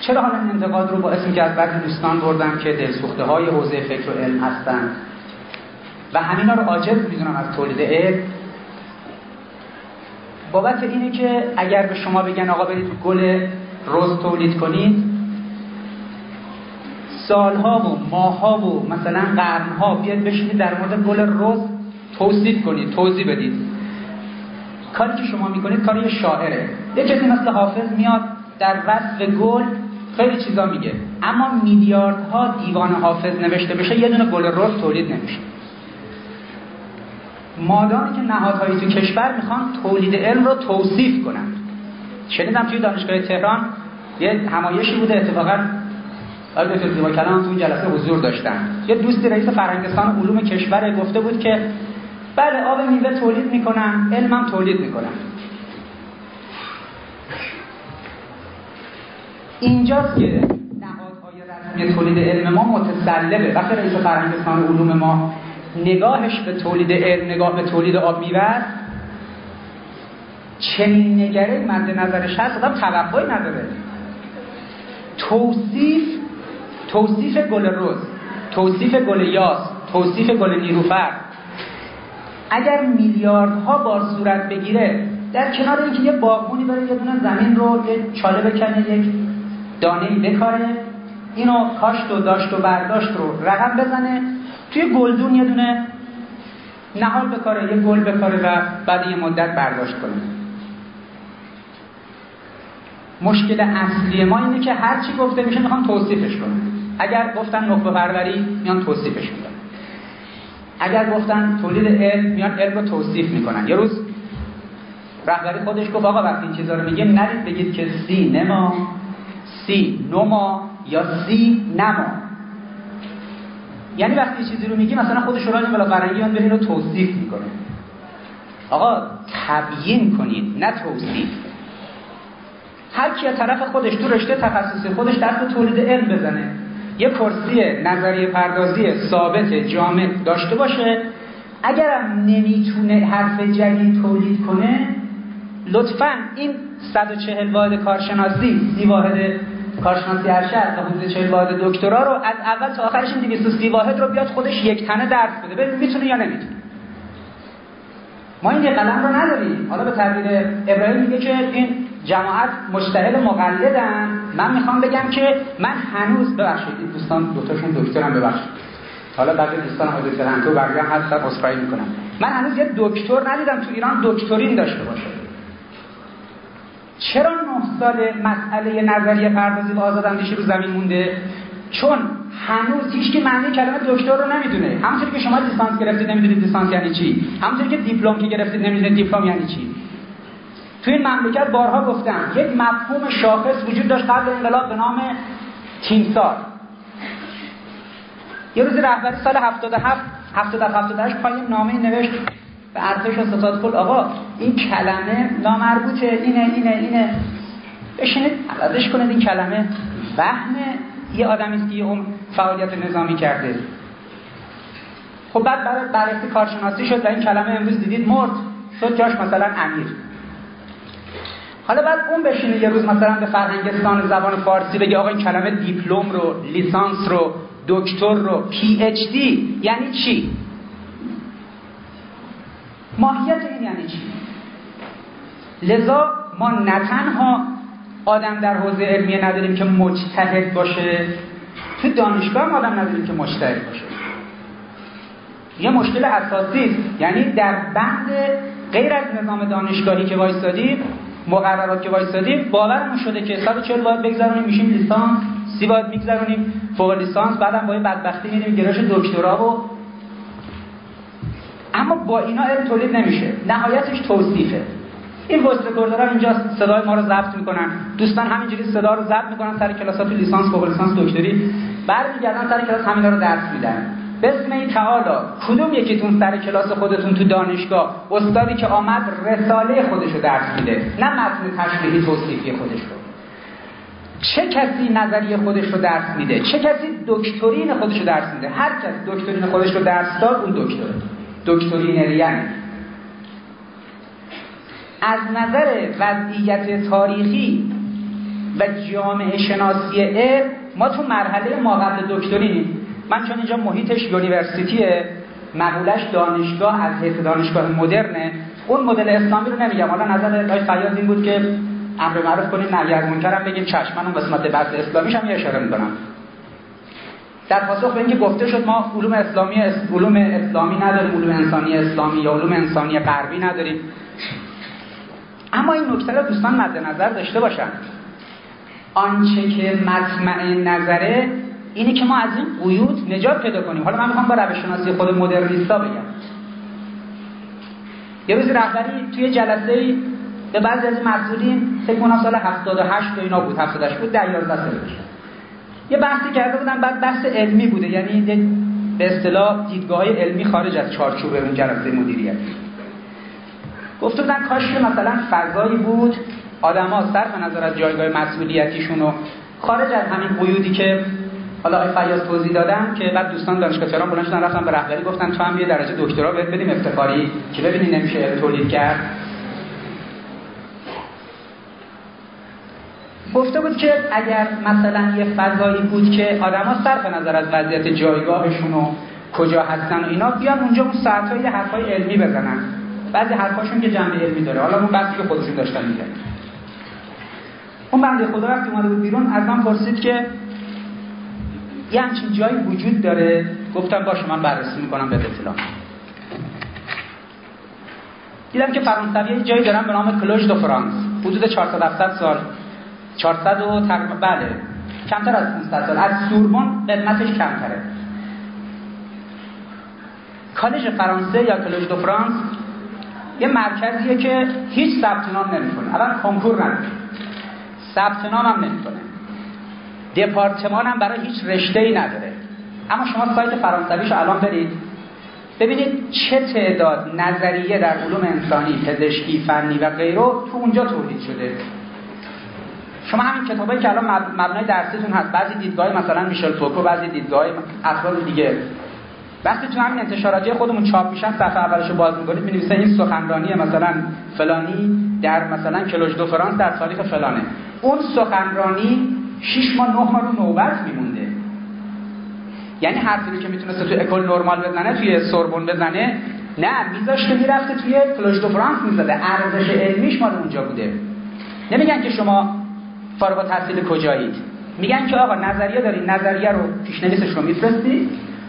چرا حالا این انتقاد رو با اسمی که از بعضی دوستان بردم که دلسوخته های حوزه فکر و علم هستن و همینا رو عاجز میدونم از تولید علم، بابت اینه که اگر به شما بگن آقا برید گل رز تولید کنید، سالها و ماهها و مثلا قرنها بیاد بشینید در مورد گل رز توصیف کنید، توضیح بدید. کاری که شما میکنید کاری شاعره. یک کسی مثل حافظ میاد در وصف گل خیلی چیزا میگه، اما میلیاردها دیوان حافظ نوشته بشه یه دونه گل رز تولید نمیشه. مادامی که نهادهایی تو کشور میخوان تولید علم رو توصیف کنن. شنیدم توی دانشگاه تهران یه همایشی بوده، اتفاقا آقای دکتر زیبا کلام تو اون جلسه حضور داشتن. یه دوستی رئیس فرهنگستان علوم کشور گفته بود که بله آب میوه تولید میکنن، علمم تولید میکنن. اینجاست که نهادهای رسمی تولید علم ما متسلبه. وقتی رئیس فرهنگستان علوم ما نگاهش به تولید علم، نگاه به تولید آب میوه، چنین نگره مد نظرش هست، آدم توقعی نداره. توصیف گل رز، توصیف گل یاس، توصیف گل نیلوفر اگر میلیاردها بار صورت بگیره، در کنار اینکه یه باغبونی بره یه دونه زمین رو یه چاله بکنه، یک دانه‌ای بکاره، اینو کاشت و داشت و برداشت رو رقم بزنه، توی گلدون یه دونه نهال بکاره، یه گل بکاره و بعد یه مدت برداشت کنه. مشکل اصلی ما اینه که هر چی گفته میشه میخوان توصیفش کنن. اگر گفتن نخبه پروری میان توصیفش میکنن، اگر گفتن تولید علم میان علم رو توصیف میکنن. یه روز رهبری خودش گفت آقا وقتی این چیزا رو میگه نرید بگید که سینما، سینما یا سینما. یعنی وقتی چیزی رو میگی مثلا خود شورای بلا فرنگی میاد برین رو توصیف میکنه. آقا تبیین کنید نه توصیف. هر کی از طرف خودش تو رشته تخصصی خودش دست تولید علم بزنه، یه کرسی نظریه پردازی ثابت جامع داشته باشه، اگرم نمیتونه حرف جدید تولید کنه، لطفاً این 140 واحد کارشناسی، 30 واحد کارشناسی ارشد و حدود 40 واحد دکترا رو از اول تا آخرش این 230 واحد رو بیاد خودش یک تنه درس بده، ببین میتونه یا نمیتونه. ما این یه قلم رو نداریم. حالا به تعبیر ابراهیم میگه که این جماعت مجتهد مقلدن. من میخوام بگم که من هنوز، ببخشید دوستان دوتاشون دکترم، ببخشید حالا بعضی دوستان دکتر هنتو برگم هستن عذرخواهی میکنم، من هنوز یه دکتر ندیدم تو ایران دکترین داشته باشه. چرا 9 سال مسئله نظریه پردازی و آزاداندیشی رو زمین مونده؟ چون هنوز هیچ کی معنی کلمه دکتر رو نمیدونه. همونطوری که شما لیسانس گرفتید نمیدونید لیسانس یعنی چی، همونطوری که دیپلم که گرفتید نمیدونید دیپلم یعنی چی. تو این مملکت بارها گفتم یک مفهوم شاخص وجود داشت قبل انقلاب به نام تیمسار. یه روز رهبری سال 78 پایین نامه‌ای نوشت به ارتش و ستاد کل آقا این کلمه نامربوطه، اینه بشینید عوضش کنید. این کلمه وهم یه آدمی است که یه عمر فعالیت نظامی کرده. خب بعد برای بررسی کارشناسی شد و این کلمه امروز دیدید مرد شد جاش مثلا امیر. حالا بعد اون بشینه یه روز مثلا به فرهنگستان زبان فارسی بگه آقا این کلمه دیپلم رو، لیسانس رو، دکتر رو، پی اچ دی یعنی چی؟ ماهیت این یعنی چی؟ لذا ما نه تنها آدم در حوزه علمیه نداریم که مجتهد باشه، تو دانشگاه هم آدم نداریم که مجتهد باشه. یه مشکل اساسی است. یعنی در بند غیر از نظام دانشگاهی که وایسادیم، مقررات که وایسادیم، باورمون شده که 140 باید بگذرونیم میشیم لیسانس، 30 باید میگذرونیم فوق لیسانس، بعدم با بدبختی میریم گرایش دکترا و اما با اینا علم تولید نمیشه. نهایتش توصیفه. این وایس رکوردرها اینجا صدای ما رو ضبط میکنن، دوستان همینجوری صدا رو ضبط میکنن سر کلاسات لیسانس، فوق لیسانس، دکتری، برمیگردن سر کلاس همینا رو درس میدن. بسم تعالی کدوم یکیتون سر کلاس خودتون تو دانشگاه استادی که آمد رساله خودشو درس میده، نه متن تشریحی توصیفی خودش رو؟ چه کسی نظریه خودش رو درس میده؟ چه کسی دکترین خودش رو درس میده؟ هر کس دکترین خودش رو درس داد اون دکتره، دکترینریان. از نظر وضعیت تاریخی و جامعه شناسی علم ما تو مرحله ما قبل دکترینیم. من چون اینجا محیطش یونیورسیتیه، مقولش دانشگاه از حیث دانشگاه مدرنه، اون مدل اسلامی رو نمیگم. حالا نظر آقای فیاض این بود که امر معروف کنیم نهی از منکر هم بگیم، چشم من اون قسمت بحث اسلامیش هم اشاره می‌کنم. در پاسخ به اینکه گفته شد ما علوم اسلامی نداریم، علوم انسانی اسلامی یا علوم انسانی غربی نداریم، اما این نکته رو دوستان مد نظر داشته باشن. آنچه که مطمع نظره اینه که ما از این قیود نجات پیدا کنیم. حالا من میخوام با روش شناسی خود مدرنیستا بگم. یه روز رهبری توی جلسه‌ای به بعضی از مسئولین، فکر کنم سال 78 و اینا بود، 78 بود، 11 سالش، یه بحثی کرده بودن. بعد بحث علمی بوده، یعنی به اصطلاح دیدگاه‌های علمی خارج از چارچوب اون جلسه مدیریت. گفته بودن کاش مثلا فضایی بود آدم‌ها صرف نظر از جایگاه مسئولیتیشون و خارج از همین قیودی که حالا آقای فیاض توضیح دادن، که بعد دوستان دانشگاه تهران بلند شدن رفتن به رهبری گفتن تو هم یه درجه دکترا بهت بدیم افتخاری که ببینی نمیشه تولید کرد. گفته بود که اگر مثلا یه فضایی بود که آدم‌ها صرف نظر از وضعیت جایگاهشون و کجا هستن و اینا بیان اونجا اون ساعت‌ها یه حرفای علمی بزنن، بعضی حرفاشون که جنبه علمی داره، حالا اون بحثی که خودشون داشتن میگن. اون بنده خدا وقتی اومده بود بیرون از من پرسید که یه همچین جایی وجود داره؟ گفتم باشه من بررسی میکنم به اطلاع. دیدم که فرانسوی یه جایی دارن به نام کلوژ دو فرانس، حدود 400 سال 400 و تقریبا بله کمتر از 500 سال از سوربن قدمتش کمتره. کالج فرانسه یا کلوژ دو فرانس یه مرکزیه که هیچ ثبت نام نمیکنه، اول کنکور نداره، ثبت نام هم نمیکنه، دپارتمان هم برای هیچ رشته‌ای نداره. اما شما سایت فرانسویشو الان برید ببینید چه تعداد نظریه در علوم انسانی، پزشکی، فنی و غیره تو اونجا تولید شده. شما همین کتابایی که الان مبنای درسیتون هست، بعضی دیدگاه مثلا میشل فوکو، بعضی دیدگاه افراد دیگه، وقتی تو همین انتشاراتی خودمون چاپ میشن صفحه اولشو باز می‌کنید می‌نویسه این سخنرانی مثلا فلانی در مثلا کلوژ دو فرانس در تاریخ فلانه. اون سخنرانی 6 ماه 9 ماه رو نوبت میمونده. یعنی حرفی رو که میتونسته تو اکول نورمال بزنه، توی سوربن بزنه، نه میذاشته میرفته توی کلوژ دو فرانس میزده. ارزش علمیش مال اونجا بوده. نمیگن که شما فارغ التحصیل کجایید، میگن که آقا نظریه دارین، نظریه رو پیشنویسش رو میفرستی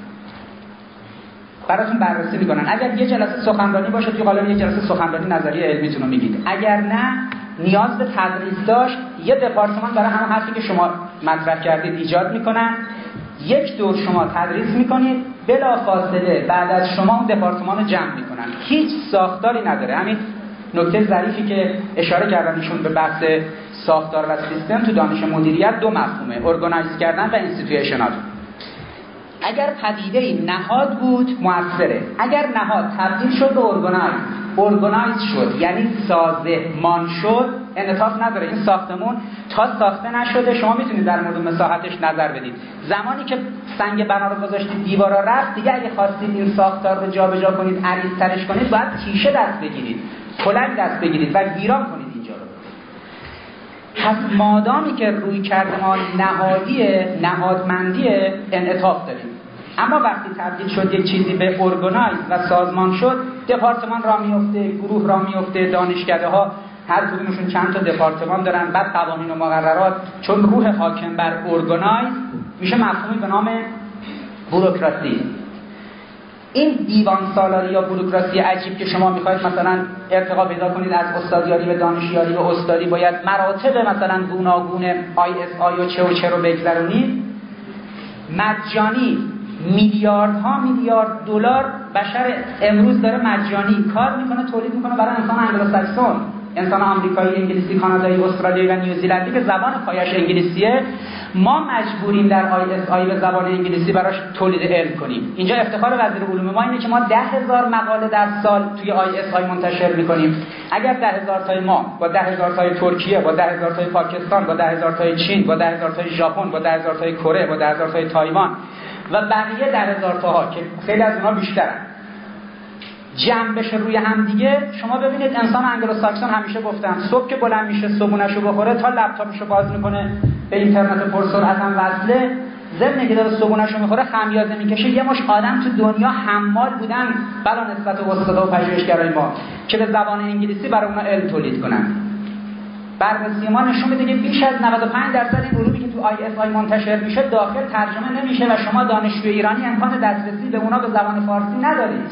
براتون بررسی میکنن. اگر یه جلسه سخنرانی باشه توی قالب یه جلسه سخنرانی نظریه علمیتون رو میگید. اگر نه نیاز به تدریس داشت، یه دپارتمان برای همون حرفی که شما مطرح کردید ایجاد میکنن، یک دور شما تدریس میکنید، بلافاصله بعد از شما اون دپارتمان رو جمع میکنن. هیچ ساختاری نداره. همین نکته ظریفی که اشاره کردن ایشون به بحث ساختار و سیستم تو دانش مدیریت، دو مفهومه، ارگانایز کردن و اینستیتوشنال. اگر پدیده‌ای نهاد بود موثره، اگر نهاد تبدیل شد به ارگانایز شد یعنی سازمان شد، انعطاف نداره. این ساختمون تا ساخته نشده شما میتونید در مورد مساحتش نظر بدید. زمانی که سنگ بنا رو گذاشتید دیوارا رفت، دیگه اگه خواستید این ساختار رو جابجا کنید، عریض‌ترش کنید، باید تیشه دست بگیرید، کلنگ دست بگیرید و ویران کنید اینجا رو. پس مادامی که روی کرده ما نهادیه، نهادمندیه، انعطاف داریم. اما وقتی تبدیل شد یک چیزی به ارگانایز و سازمان شد، دپارتمان را میفته، گروه را میفته، دانشکده ها هر کدومشون چند تا دپارتمان دارن، بعد قوانین و مقررات، چون روح حاکم بر ارگانایز میشه مفهومی به نام بوروکراسی. این دیوان سالاری یا بوروکراسی عجیب که شما میخواید مثلا ارتقا پیدا کنید از استادیاری به دانشیاری به استادی، باید مراتب مثلا گوناگون ISI و چه رو بگذرونید. مجانی میلیاردها میلیارد دلار بشر امروز داره مجانی کار میکنه، تولید میکنه برای انسان انگلوساکسون، انسان آمریکایی، انگلیسی، کانادایی، استرالیایی و نیوزیلندی که زبان پایش انگلیسیه. ما مجبوریم در ISI به زبان انگلیسی براش تولید علم کنیم. اینجا افتخار وزیر علوم ما اینه که ما 10,000 مقاله در سال توی ISI منتشر میکنیم. اگر 10,000 تای ما با 10,000 تای ترکیه، با 10,000 تای پاکستان، با 10,000 تای چین، با 10,000 تای ژاپن، با 10,000 تای کره، با 10,000 تای تایوان و بقیه 10,000 تاها که خیلی از اونها بیشترن جنبش روی هم دیگه. شما ببینید انسان انگلوساکسون همیشه گفتم صبح که بلند میشه صبحونه‌شو بخوره تا لپتاپشو باز میکنه به اینترنت پرسرعت هم وصله، ضمن که داره صبحونه‌شو میخوره خمیازه میکشه. یه مش آدم تو دنیا حمال بودن بلا نسبت به استادا و پژوهشگرای ما که به زبان انگلیسی برای اونا علم تولید کنن. بررسی ما نشون میده که بیش از 95% این علومی که تو ISI منتشر میشه داخل ترجمه نمیشه و شما دانشجوی ایرانی امکان دسترسی به اونا به زبان فارسی ندارید.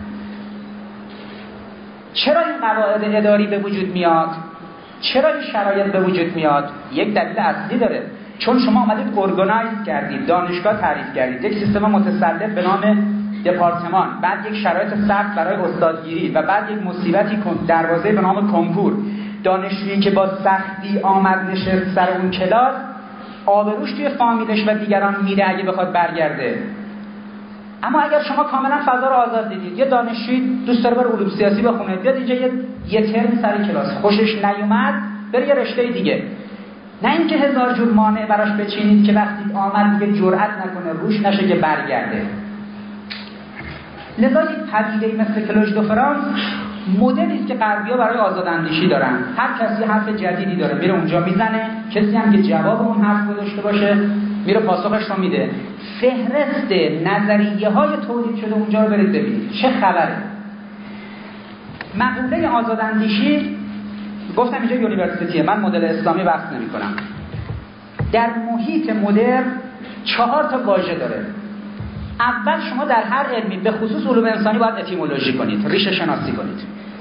چرا این قواعد اداری به وجود میاد؟ چرا این شرایط به وجود میاد؟ یک دلیل اصلی داره. چون شما اومدید ارگانایز کردید، دانشگاه تعریف کردید، یک سیستم متسلط به نام دپارتمان، بعد یک شرایط سخت برای استادگیری و بعد یک مصیبتی دروازه به نام کنکور. دانشجویی که با سختی آمد نشست سر اون کلاس، آبروش توی فامیلش و دیگران میره اگه بخواد برگرده. اما اگر شما کاملا فضا رو آزاد دیدید، یه دانشجویی دوست داره بره علوم سیاسی بخونه، بیاد اینجا یه ترم سر کلاس خوشش نیومد بره یه رشته دیگه، نه اینکه هزار جور مانع براش بچینید که وقتی آمد دیگه جرئت نکنه روش نشه که برگرده. لذا یک پدیده مثل کلوژ دو فرانس مدلی است که غربی‌ها برای آزاداندیشی دارن. هر کسی حرف جدیدی داره میره اونجا میزنه، کسی هم که جواب اون حرف رو داشته باشه میره پاسخش رو میده. فهرست نظریه‌های تولید شده اونجا رو برید ببینید چه خبره. مقوله آزاداندیشی گفتم اینجا یونیورسیتیه، من مدل اسلامی بحث نمی‌کنم. در محیط مدرن 4 تا واژه داره. اول شما در هر علمی به خصوص علوم انسانی باید اتیمولوژی کنید، ریشه شناسی کنید.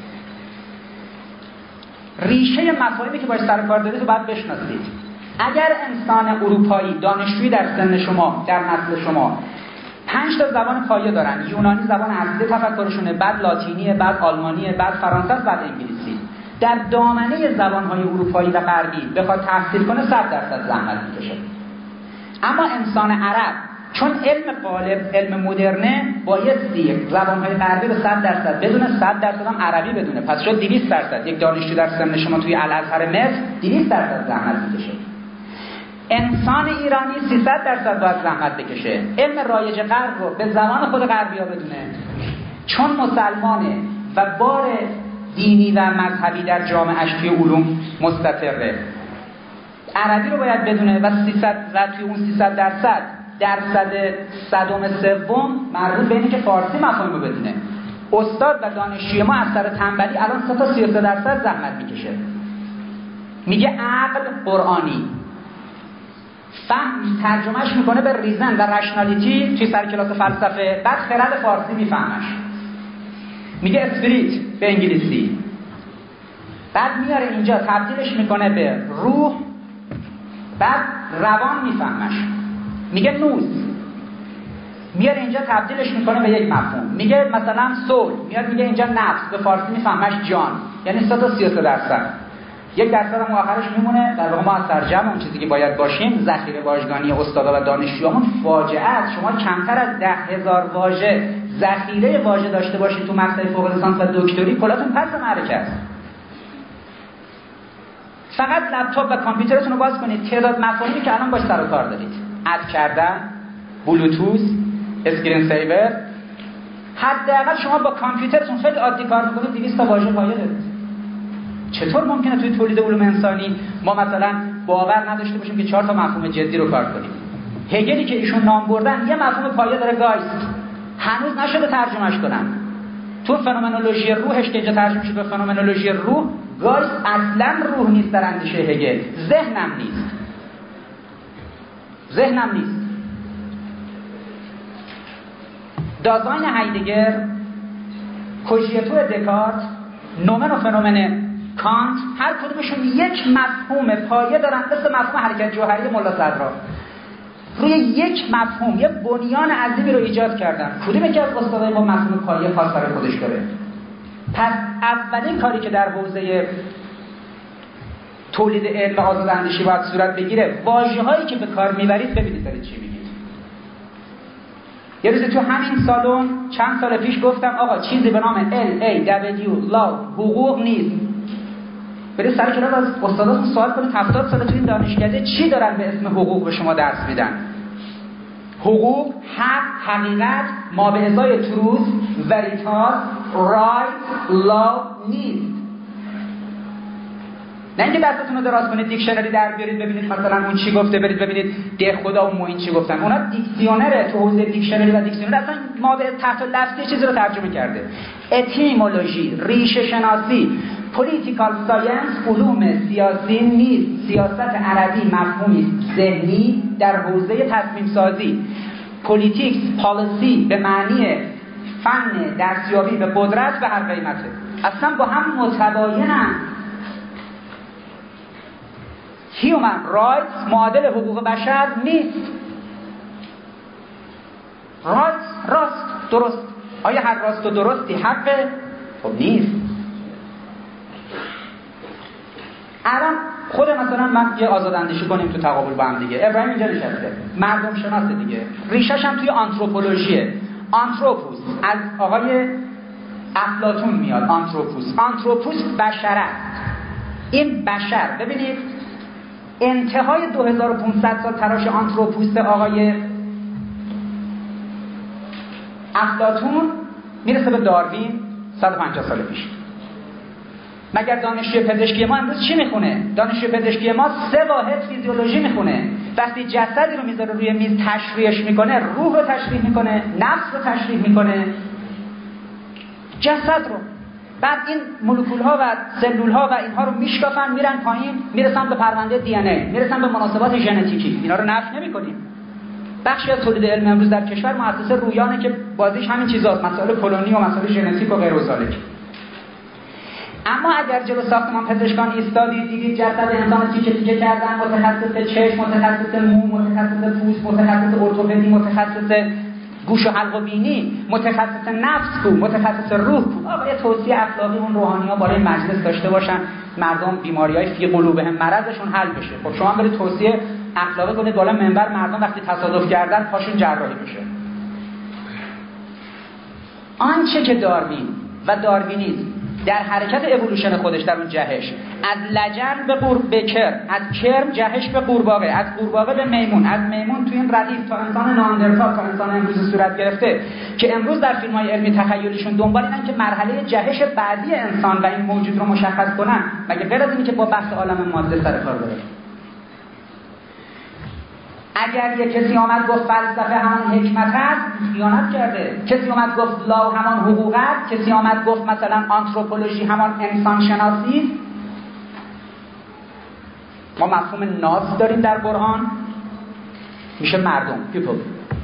ریشه مفاهیمی که باید سر کار دارید رو باید بشناسید. اگر انسان اروپایی دانشجویی در سن شما، در نسل شما 5 تا زبان پایه دارن، یونانی زبان اصلی تفکرشونه، بعد لاتینیه، بعد آلمانیه، بعد فرانسه، بعد انگلیسی، در دامنه زبان‌های اروپایی و غربی بخواد تحصیل کنه 100% زحمت می‌کشه. اما انسان عرب چون علم غالب، علم مدرنه، بایستی زبان‌های غربی رو 100% بدونه، 100% هم عربی بدونه. پس شد 200%. یک دانشجو در سن شما توی الازهر مصر 200% زحمت می‌کشه. انسان ایرانی 300% باید زحمت بکشه. علم رایج غرب رو به زبان خود غربی‌ها بدونه. چون مسلمانه و بار دینی و مذهبی در جامعه‌اش توی علوم مستتره. عربی رو باید بدونه و 300 و توی اون 300% درصد 1/3 مربوط به اینه که فارسی مفاهیم رو بدونه. استاد و دانشجوی ما از سر تنبلی الان 3 تا 33% زحمت میکشه. میگه عقل قرآنی، فهم ترجمهش میکنه به ریزن و رشنالیتی توی سر کلاس فلسفه، بعد خرد فارسی میفهمش. میگه اسپریت به انگلیسی، بعد میاره اینجا تبدیلش میکنه به روح، بعد روان میفهمش. میگه نوز، میاره اینجا تبدیلش میکنه به یک مفهوم. میگه مثلا سول، میاد میگه اینجا نفس، به فارسی میفهمش جان. یعنی 100 تا 33%. 1% هم آخرش میمونه. در واقع ما از ترجمه اون چیزی که باید باشیم، ذخیره واژگانی استادا و دانشجویامون فاجعه است. شما کمتر از 10,000 واژه ذخیره واژه داشته باشید تو مقطع فوق لیسانس و دکتری، کلاتون پس معرکه است. فقط لپتاپ و کامپیوترتون رو باز کنید، تعداد مفاهیمی که الان باش سر و کار دارید، اد کردن، بلوتوث، اسکرین سیور، حداقل شما با کامپیوترتون خیلی عادی کار میکنید 200 تا واژه پایه دارید. چطور ممکنه توی تولید علوم انسانی ما مثلا باور نداشته باشیم که 4 تا مفهوم جدی رو کار کنیم؟ هگلی که ایشون نام بردن یه مفهوم پایه داره، گایست، هنوز نشده ترجمهش کنن. تو فنومنولوژی روحش که اینجا ترجمه شده به فنومنولوژی روح، گایست اصلا روح نیست در اندیشه هگل، ذهنم نیست. دازاین هایدگر، کوژیتو دکارت، نومن و فنومن کانت، هر کدومشون یک مفهوم پایه دارن، مثل مفهوم حرکت جوهری ملا صدرا. روی یک مفهوم یه بنیان عظیمی رو ایجاد کردن. کدومی که از استادای ما مفهوم پایه خاص برای خودش داره؟ پس اولین کاری که در حوزه تولید علم و آزاداندیشی باید صورت بگیره، واژه‌هایی که به کار میبرید ببینید دارید چی میگید. یه روز تو همین سالن چند سال پیش گفتم آقا چیزی به نام LAW حقوق نیست. برید سر کلاس از استاداتون سوال کنید 70 سال تو این دانشکده چی دارن به اسم حقوق به شما درس میدن؟ حقوق، حق، حقیقت، ما به ازای تروز، وریتاس، right love نیست. نه اینکه دستتون رو دراز کنید دیکشنری در بیارید ببینید مثلا اون چی گفته، برید ببینید ده خدا و معین چی گفتن. اونا دیکسیونره، تو حوزه دیکشنری و دیکسیونر اصلا ما به تحت لفظی چیزی رو ترجمه کرده. اتیمولوژی، ریشه شناسی، پولیتیکال ساینس علوم سیاسی نیست. سیاست عربی مفهومی ذهنی در حوزه تصمیم سازی. پولیتیکس، پالیسی به معنی فن دستیابی به قدرت به هر قیمته. اصلا با هم متباینن. هیومن رایتس معادل حقوق بشر نیست. راست درست. آیا هر راست و درستی حقه؟ خب نیست. الان خود مثلا من یه آزاداندیشی کنیم تو تقابل با هم دیگه. ابراهیم اینجا نشسته، مردم شناسه دیگه، ریشش هم توی آنتروپولوژیه. آنتروپوس از آقای افلاطون میاد. آنتروپوس بشر است. این بشر ببینید انتهای 2500 سال تراش آنتروپوس آقای افلاطون میرسه به داروین 150 سال پیش. مگر دانشجوی پزشکی ما امروز چی میخونه؟ دانشجوی پزشکی ما 3 واحد فیزیولوژی میخونه. وقتی جسدی رو میذاره روی میز تشریحش میکنه، روح رو تشریح میکنه، نفس رو تشریح میکنه، جسد رو. بعد این مولکول ها و سلول ها و اینها رو میشکافن میرن پایین، میرسن به پرونده دی ان ای، میرسن به مناسبات ژنتیکی. اینا رو نفی نمی‌کنیم. بخشی از تولید علم امروز در کشور مؤسسه رویانه که بازیش همین چیزاست، مسائل پولونی و مسائل ژنتیک و غیر و ذالک. اما اگر جلو ساختمان پزشکان ایستادید دیدید جسد انسان تیکه تیکه کردن، متخصص چشم، متخصص مو، متخصص پوست، متخصص ارتوپدی، متخصص گوش و حلق و بینی، متخصص نفس کو، متخصص روح کو. آقا یه توصیه اخلاقی اون روحانی‌ها بالای مجلس داشته باشن، مردم بیماری‌های فی قلوبهم مرضشون حل بشه. خب شما برید توصیه اخلاقی کنید بالا منبر، مردم وقتی تصادف کردن پاشون جراحی بشه. آنچه که داروین و داروینیسم در حرکت اِوولوشن خودش در اون جهش از لجن به کرم، از کرم جهش به قورباغه، از قورباغه به میمون، از میمون تو این ردیف تا انسان ناندرتال تا انسان امروز صورت گرفته که امروز در فیلم‌های علمی تخیلیشون دنبال اینن که مرحله جهش بعدی انسان و این موجود رو مشخص کنن، مگه غیر از اینی که با بحث عالم ماده سر کار داره؟ اگر یک کسی آمد گفت فلسفه همان حکمت است، خیانت کرده. کسی آمد گفت لا همان حقوق است، کسی آمد گفت مثلا آنتروپولوژی همان انسان شناسی. ما مفهوم ناس داریم در قرآن، میشه مردم، people.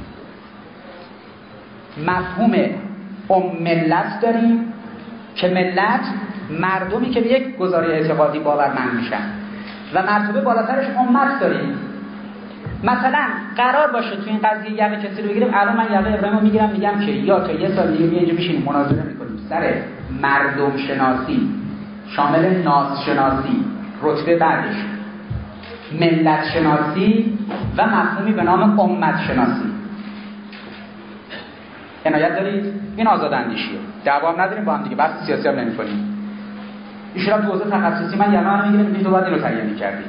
مفهوم ملت داریم که ملت مردمی که به یک گزاره اعتقادی باورمند میشن و مرتبه بالاترش امت داریم. مثلا قرار باشه تو این قضیه یقه کسی رو بگیریم، الان من یقه ابراهیمو میگیرم میگم که یا تا یه سال دیگه اینجا میشینیم مناظره میکنیم سر مردم شناسی شامل ناس شناسی، رتبه بعدش ملت شناسی و مفهومی به نام امت شناسی. عنایت دارید؟ این آزاداندیشیه. دعوا هم نداریم با هم دیگه، بحث سیاسی هم نمی‌کنیم. ایشون تو حوزه تخصصی من یقه منو میگیریم، تو بعد اینو تعیین کردی.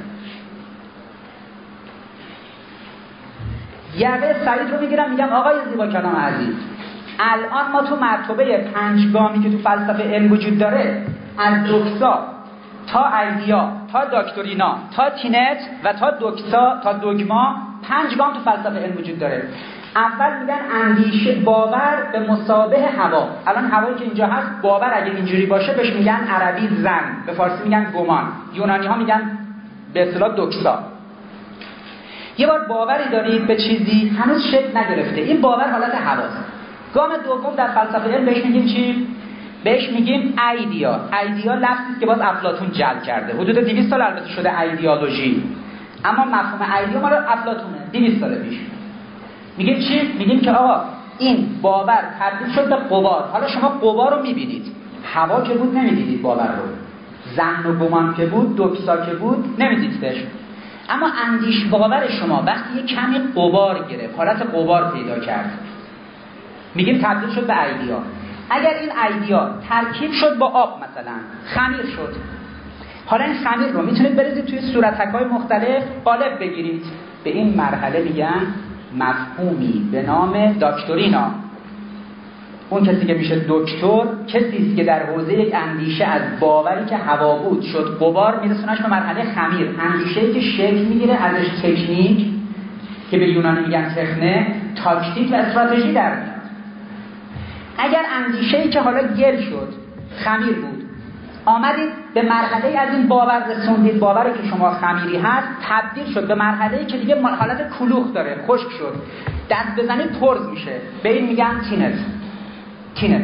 یقه سعید رو میگیرم میگم آقای زیبا کلام عزیز، الان ما تو مرتبه 5 گامی که تو فلسفه علم وجود داره، از دوکسا تا ایدیا تا داکتورینا تا تینت و تا دوکسا تا دوگما 5 گام تو فلسفه علم وجود داره. اول میگن اندیشه، باور به مثابه هوا. الان هوایی که اینجا هست باور اگه اینجوری باشه بهش میگن عربی زن، به فارسی میگن گمان، یونانی ها میگن به اصطلاح دوکسا. یه بار باوری دارید به چیزی هنوز شکل نگرفته، این باور حالت هواست. گام دوم در فلسفه علم بهش میگیم چی؟ بهش میگیم ایدیا. ایدیا لفظی است که باز افلاطون جلب کرده. حدود 200 سال البته شده ایدئولوژی، اما مفهوم ایدیا مال افلاطونه 200 سال پیش. میگیم چی؟ میگیم که آقا این باور تبدیل شد به غبار. حالا شما غبار رو میبینید، هوا که بود نمیدیدید باور رو، ظن و گمان که بود، دوکسا که بود نمیدیدش. اما اندیش باور شما وقتی یه کمی غبار گرفت، حالت غبار پیدا کرد، میگیم تبدیل شد به ایدیا. اگر این ایدیا ترکیب شد با آب، مثلا خمیر شد، حالا این خمیر رو میتونید بریزید توی صورتک‌های مختلف قالب بگیرید، به این مرحله میگن مفهومی به نام داکتورینا. اون کسی که میشه دکتر کسی است که در حوزه یک اندیشه از باوری که هوا بود شد غبار میرسونش به مرحله خمیر. اندیشه‌ای که شکل میگیره ازش تکنیک که به یونانی میگن تخنه، تاکتیک و استراتژی در میاد. اگر اندیشه‌ای که حالا گل شد، خمیر بود، آمدید به مرحله از این باور رسوندید، باوری که شما خمیری هست تبدیل شد به مرحله‌ای که دیگه حالت کلوخ داره، خشک شد، دست بزنید پرز میشه، به این میگن تینت.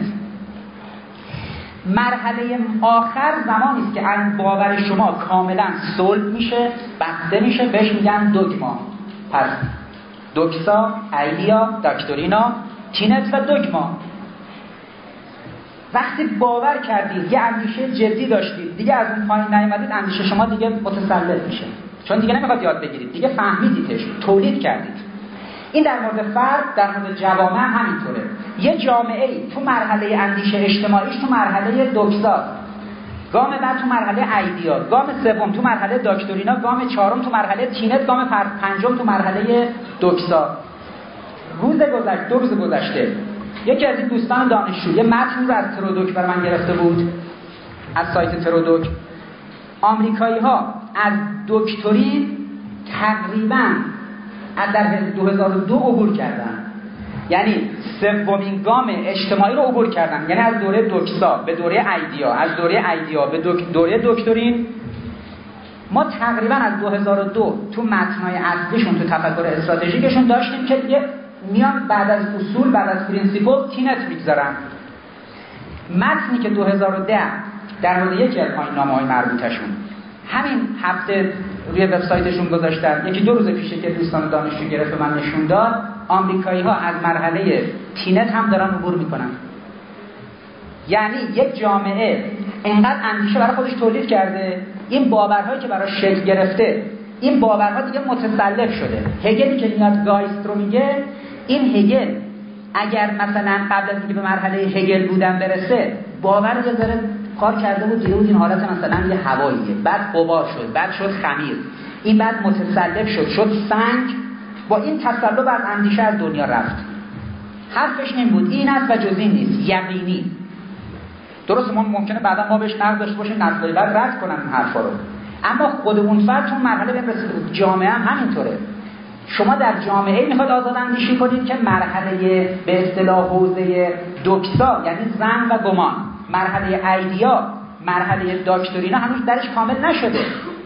مرحله آخر زمانی است که از باور شما کاملا صلب میشه، بسته میشه، بهش میگن دوگما. پس دوکسا، ایدیا، داکتورینا، تینت و دوگما. وقتی باور کردید یه اندیشه جدی داشتید، دیگه از اون پایین نیومدید، اندیشه شما دیگه متسلط میشه، چون دیگه نمیخواد یاد بگیرید، دیگه فهمیدیدش، تولید کردید. این در مورد فرد، در مورد جوامع همینطوره. یه جامعه‌ای تو مرحله اندیشه اجتماعیش تو مرحله دوکسا، گام بعد تو مرحله ایدیا، گام سوم تو مرحله داکتورینا، گام چهارم تو مرحله تینت، گام پنجم تو مرحله دوکسا. دو روز گذشته یکی از این دوستان دانشجو یه متن رو از ترودوک برای من گرفته بود، از سایت ترودوک. آمریکایی‌ها از دکترین تقریباً از در 2002 عبور کردن، یعنی سومین گام اجتماعی رو عبور کردن، یعنی از دوره دوکسا به دوره ایدیا، از دوره ایدیا به دوره دکترین. ما تقریبا از 2002 تو متن‌های اصلیشون، تو تفکر استراتژیکشون داشتیم که دیگه میان بعد از اصول، بعد از پرینسیپل تینت میگذارن. متنی که 2010 در مورد یکی از پایان‌نامه‌های مربوطشون همین هفته روی وبسایتشون گذاشتن، یکی 2 روز پیشه که دوستان دانشجو گرفت من نشون داد، آمریکایی‌ها از مرحله تینت هم دارن عبور میکنن. یعنی یک جامعه اینقدر اندیشه برای خودش تولید کرده، این باورهایی که براش شکل گرفته، این باورها دیگه متسلب شده. هگلی که میاد گایست رو میگه، این هگل اگر مثلا قبل از اینکه به مرحله هگل بودن برسه، باور رو داره کار کرده بود، دیگه بود این حالت مثلا یه هواییه، بعد غبار شد، بعد شد خمیر، این بعد متسلب شد سنگ. با این تسلب از اندیشه از دنیا رفت. حرفش این بود این است و جز این نیست، یقینی. درست ممکنه بعدا ما بهش نقد داشته باشیم، نسل‌های بعد رد کنن این حرفا رو، اما خود اون فرد چون مرحله به رسیده بود. جامعه هم همینطوره. شما در جامعه میخواد آزاد اندیشی کنید که مرحله به اصطلاح حوزه دوکسا، یعنی زن و گمان، مرحله ایدیا، مرحله داکتورینا هنوز درش کامل نشده.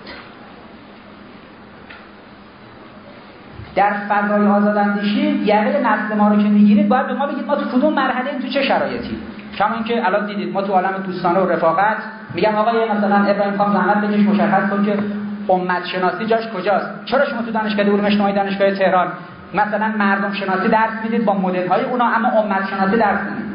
در فضای آزاداندیشی یقه نسل ما رو که میگیرید باید به ما بگید ما تو کدوم مرحله، تو چه شرایطی. کما اینکه الان دیدید ما تو عالم دوستانه و رفاقت میگم آقا مثلا ابراهیم خان زحمت بکش مشخص کن که امت شناسی جاش کجاست. چرا شما تو دانشگاه علوم اجتماعی دانشگاه تهران مثلا مردم شناسی درس میدید با مدل های اونا، اما امت شناسی درس نمیدید؟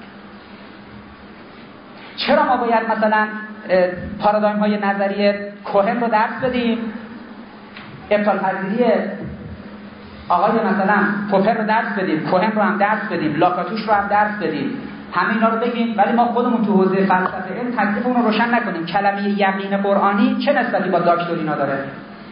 چرا ما باید مثلا پارادایم های نظری کوهن رو درس بدیم، ابطال پذیری آقای مثلا پوپر رو درس بدیم، کوهن رو هم درس بدیم، لاکاتوش رو هم درس بدیم، همه اینا رو بگیم، ولی ما خودمون تو حوزه فلسفه علم تکلیف اون رو روشن نکنیم. کلمه یقین قرآنی چه نسبتی با داکتورینا داره؟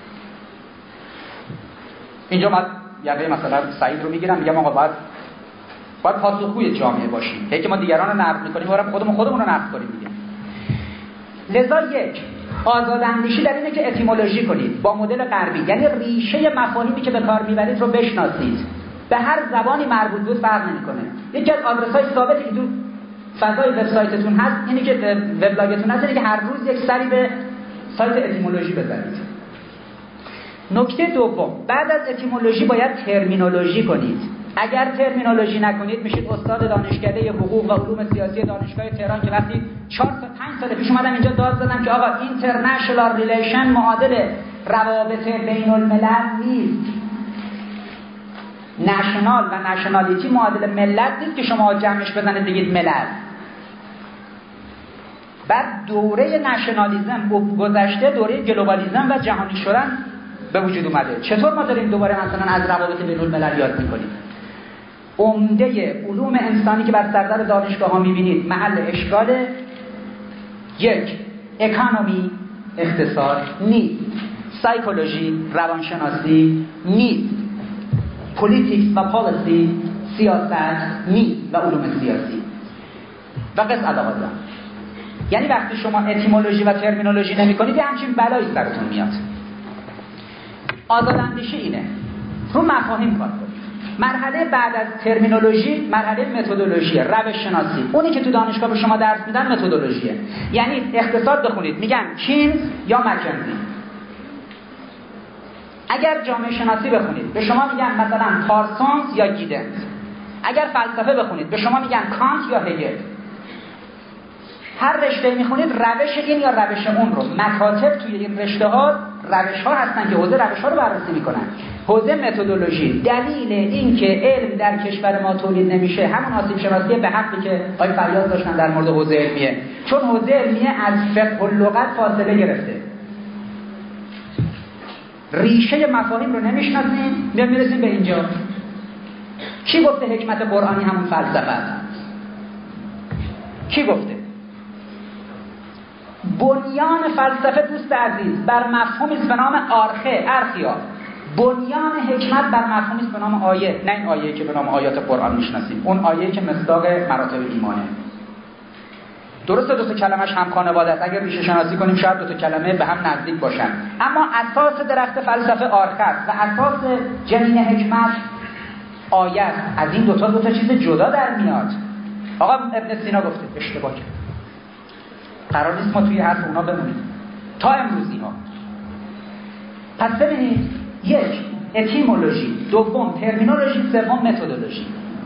اینجا ما یقه مثلا سعید رو میگیرم میگم آقا باید پاسخگوی جامعه باشیم. که ما دیگران رو نقد می‌کنیم، خودمون رو نقد کنیم دیگه. لذا یک آزاداندیشی در اینه که اتیمولوژی کنید با مدل غربی، یعنی ریشه مفاهیمی که به کار میبرید رو بشناسید. به هر زبانی مربوط بود فرق نمی‌کنه. یکی از آدرس‌های ثابتی که تو فضای وبسایتتون هست اینه که وبلاگتون هست، اینه که هر روز یک سری به سایت اتیمولوژی بزنید. نکته دوم، بعد از اتیمولوژی باید ترمینولوژی کنید. اگر ترمینولوژی نکنید میشید استاد دانشکده حقوق و علوم سیاسی دانشگاه تهران که وقتی 4 تا 5 سال پیش اومدم اینجا داد زدم که آقا اینترنشنال ریلیشن معادل روابط بین الملل نیست. نشنال و نشنالیتی معادل ملت نیست که شما جمعش بزنید بگید ملل. بعد دوره نشنالیزم گذشته، دوره گلوبالیسم و جهانی شدن به وجود اومده. چطور ما داریم دوباره مثلا از روابط بین الملل یاد میکنیم؟ عمده علوم انسانی که بر سردر دانشگاه ها میبینید محل اشکاله. یک، اکانومی اقتصاد نیست، سایکولوژی روانشناسی نیست، پولیتیکس و پالیسی سیاست نیست و علوم سیاسی. و قس علاقه. یعنی وقتی شما اتیمولوژی و ترمینولوژی نمی‌کنید یه همچین بلایی سرتون میاد. آزاداندیشی اینه، رو مفاهیم کار کنید. مرحله بعد از ترمینولوژی مرحله متدولوژی، روش شناسی. اونی که تو دانشگاه به شما درس میدن متدولوژیه. یعنی اقتصاد بخونید میگن کینز یا مکنزی. اگر جامعه شناسی بخونید به شما میگن مثلا پارسونز یا گیدنز. اگر فلسفه بخونید به شما میگن کانت یا هگل. هر رشته میخونید روش این یا روش اون رو، مکاتب توی این رشته ها روش ها هستن که حوزه روش ها رو بررسی میکنن. حوزه متدولوژی، دلیل این که علم در کشور ما تولید نمیشه همون آسیب شناسی به حقی که آقای فریاد داشتن در مورد حوزه علمیه، چون حوزه علمیه از فقه و لغت فاصله گرفته، ریشه مفاهیم رو نمیشناسیم. میرسیم به اینجا. کی گفته حکمت قرآنی همون فلسفه است؟ کی گفته؟ بنیان فلسفه دوست عزیز بر مفهومی است به نام ارخیا. بنیان حکمت بر مفهومی است به نام آیه، نه این آیه‌ای که به نام آیات قرآن میشناسیم، اون آیه‌ای که مصداق مراتب ایمانه. درسته دو تا کلمش هم خانواده است، اگر ریشه شناسی کنیم شاید دو تا کلمه به هم نزدیک باشن، اما اساس درخت فلسفه ارخ است و اساس جنین حکمت آیه است. از این دو تا چیز جدا در میاد. آقا ابن سینا گفته اشتباه کرد. قرار نیست ما توی حرف اونا بمونیم تا امروزی ها. پس ببینید، یک اتیمولوژی، دوم ترمینولوژی، سوم متدولوژی،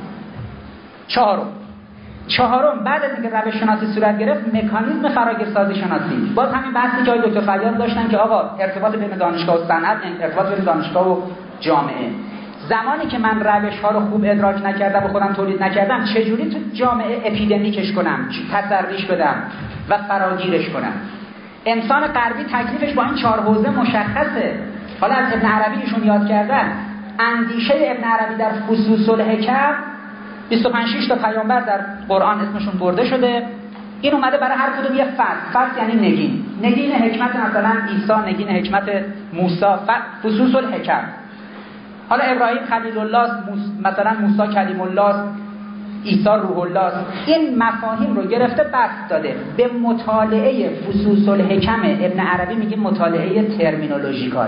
چهارم بعد از اینکه روش شناسی صورت گرفت مکانیزم فراگیرسازی شناسی. باز همین بحثی که آقای دکتر فریاد داشتن که آقا ارتباط بین دانشگاه و صنعت، ارتباط بین دانشگاه و جامعه. زمانی که من روش ها رو خوب ادراک نکردم و خودم تولید نکردم، چجوری تو جامعه اپیدمیکش کنم، تسریش بدم و فراگیرش کنم؟ انسان غربی تکلیفش با این 4 حوزه مشخصه. حالا از ابن عربی ایشون یاد کردن، اندیشه ابن عربی در فصوص الحکم 25-6 تا پیامبر در قرآن اسمشون برده شده. این اومده برای هر کدوم یه فصل یعنی نگین حکمت مثلا عیسی، نگین حکمت موسی، فصوص الحکم. حالا ابراهیم خلیل الله، مثلا موسی کلیم الله، عیسی روح الله. این مفاهیم رو گرفته بست داده به مطالعه فصوص الحکم. ابن عربی میگه مطالعه ترمینولوژیکال.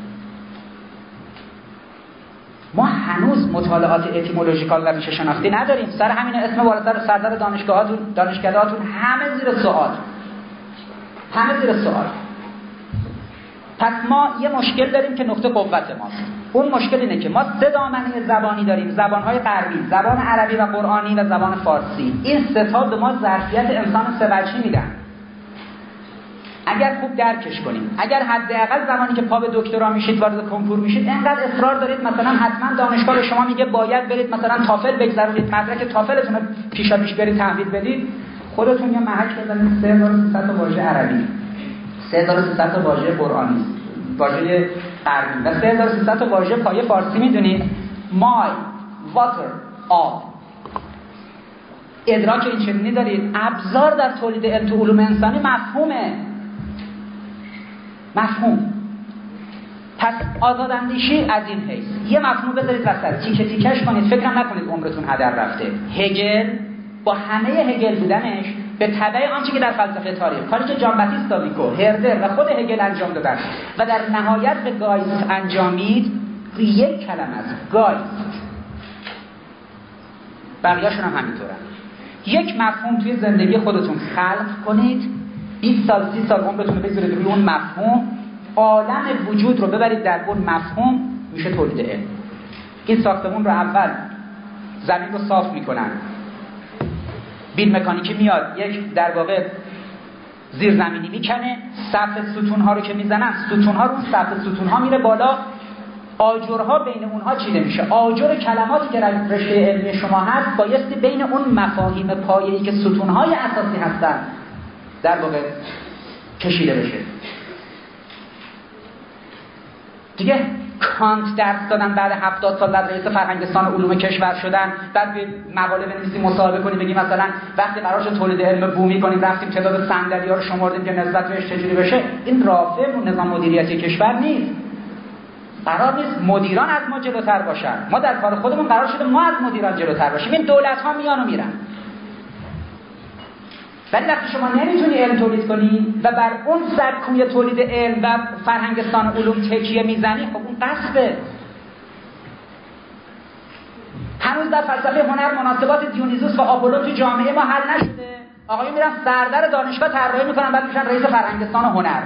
ما هنوز مطالعات اتیمولوژیکال و ریشه شناختی نداریم. سر همین اسم بالاتر سردر دانشگاهاتون همه زیر سوال. پس ما یه مشکل داریم که نقطه قوت ماست. اون مشکل اینه که ما 3 دامنه زبانی داریم: زبان‌های غربی، زبان عربی و قرآنی و زبان فارسی. این 3 تا به ما ظرفیت انسان 3 وجهی میدن. اگر خوب درکش کنیم، اگر حداقل زمانی که پا به دکترا میشید، وارد کنکور میشید، اینقدر اصرار دارید مثلا حتما دانشگاه به شما میگه باید برید مثلا تافل بگذرونید، مدرک تافلتون رو پیشاپیش برید تحویل بدید، خودتون یه محک بزنید 3300 تا واژه عربی، 3300 تا واژه قرآنی، واژه غربی و 3300 تا واژه پایه فارسی. میدونید مای، واتر، آب. ادراک این چنینی دارید؟ ابزار در تولید علم تو علوم انسانی مفهوم. پس آزاداندیشی از این حیث یه مفهوم بذارید وسط، تیکه تیکش کنید، فکرم نکنید عمرتون هدر رفته. هگل با همه هگل بودنش به تبع آنچه که در فلسفه تاریخ، کاری که جان باتیست داویکو، هردر و خود هگل انجام دادن و در نهایت به گایست انجامید، یک کلمه است: گایست. بقیه‌شون هم همینطورن. یک مفهوم توی زندگی خودتون خلق کنید، 20 سال 30 سال عمرتون رو بگذارید روی اون مفهوم، عالم وجود رو ببرید در اون مفهوم، میشه تولید علم. این ساختمون رو اول زمین رو صاف میکنن، بیل مکانیکی میاد یک در واقع زیرزمینی میکنه، سقف ستون‌ها رو که میزنن، ستون‌ها رو سقف ستون‌ها میره بالا، آجرها بین اونها چیده میشه. آجر کلماتی که در رشته علمی شما هست بایستی بین اون مفاهیم پایه‌ای که ستون‌های اساسی هستن در واقع کشیده بشه. دیگه کانت درس دادن بعد 70 سال بعد رئیس فرهنگستان علوم کشور شدن، بعد مقاله بنویسیم مصاحبه کنیم بگیم مثلا وقتی قرار شد تولید علم بومی کنیم رفتیم تعداد صندلی‌ها رو شمردیم که نسبت بهش چجوری بشه. این رافع رو نظام مدیریتی کشور نیست. قرار نیست مدیران از ما جلوتر باشن. ما در کار خودمون قرار شده ما از مدیران جلوتر باشیم. این دولت‌ها میان و میرن. ولی وقتی شما نمیتونی علم تولید کنی و بر اون سرکوی تولید علم و فرهنگستان علوم تکیه میزنی، خب اون قصده. هنوز در فلسفه هنر مناسبات دیونیزوس و آپولون تو جامعه ما حل نشده. آقایون میرن سردر دانشگاه طراحی میکنن، بعد میشن رئیس فرهنگستان هنر.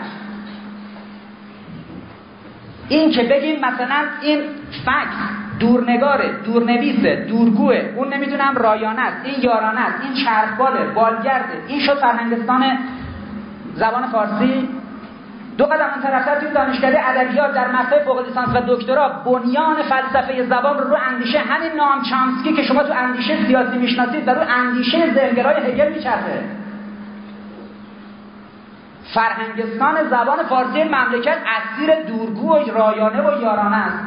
این که بگیم مثلا این فکس دورنگاره، دورنویسه، دورگوه، اون نمیدونم رایانه است، این یارانه است، این چرخباله، بالگرده، این شد فرهنگستان زبان فارسی. دو قدم اون طرفتر توی دانشکده ادبیات در مقطع فوق لیسانس و دکترا بنیان فلسفه زبان رو اندیشه همین نام چامسکی که شما تو اندیشه سیاسی میشناسید در رو اندیشه ذهنگرای هگل میچرخه. فرهنگستان زبان فارسی مملکت اسیر دورگو و رایانه و یارانه است.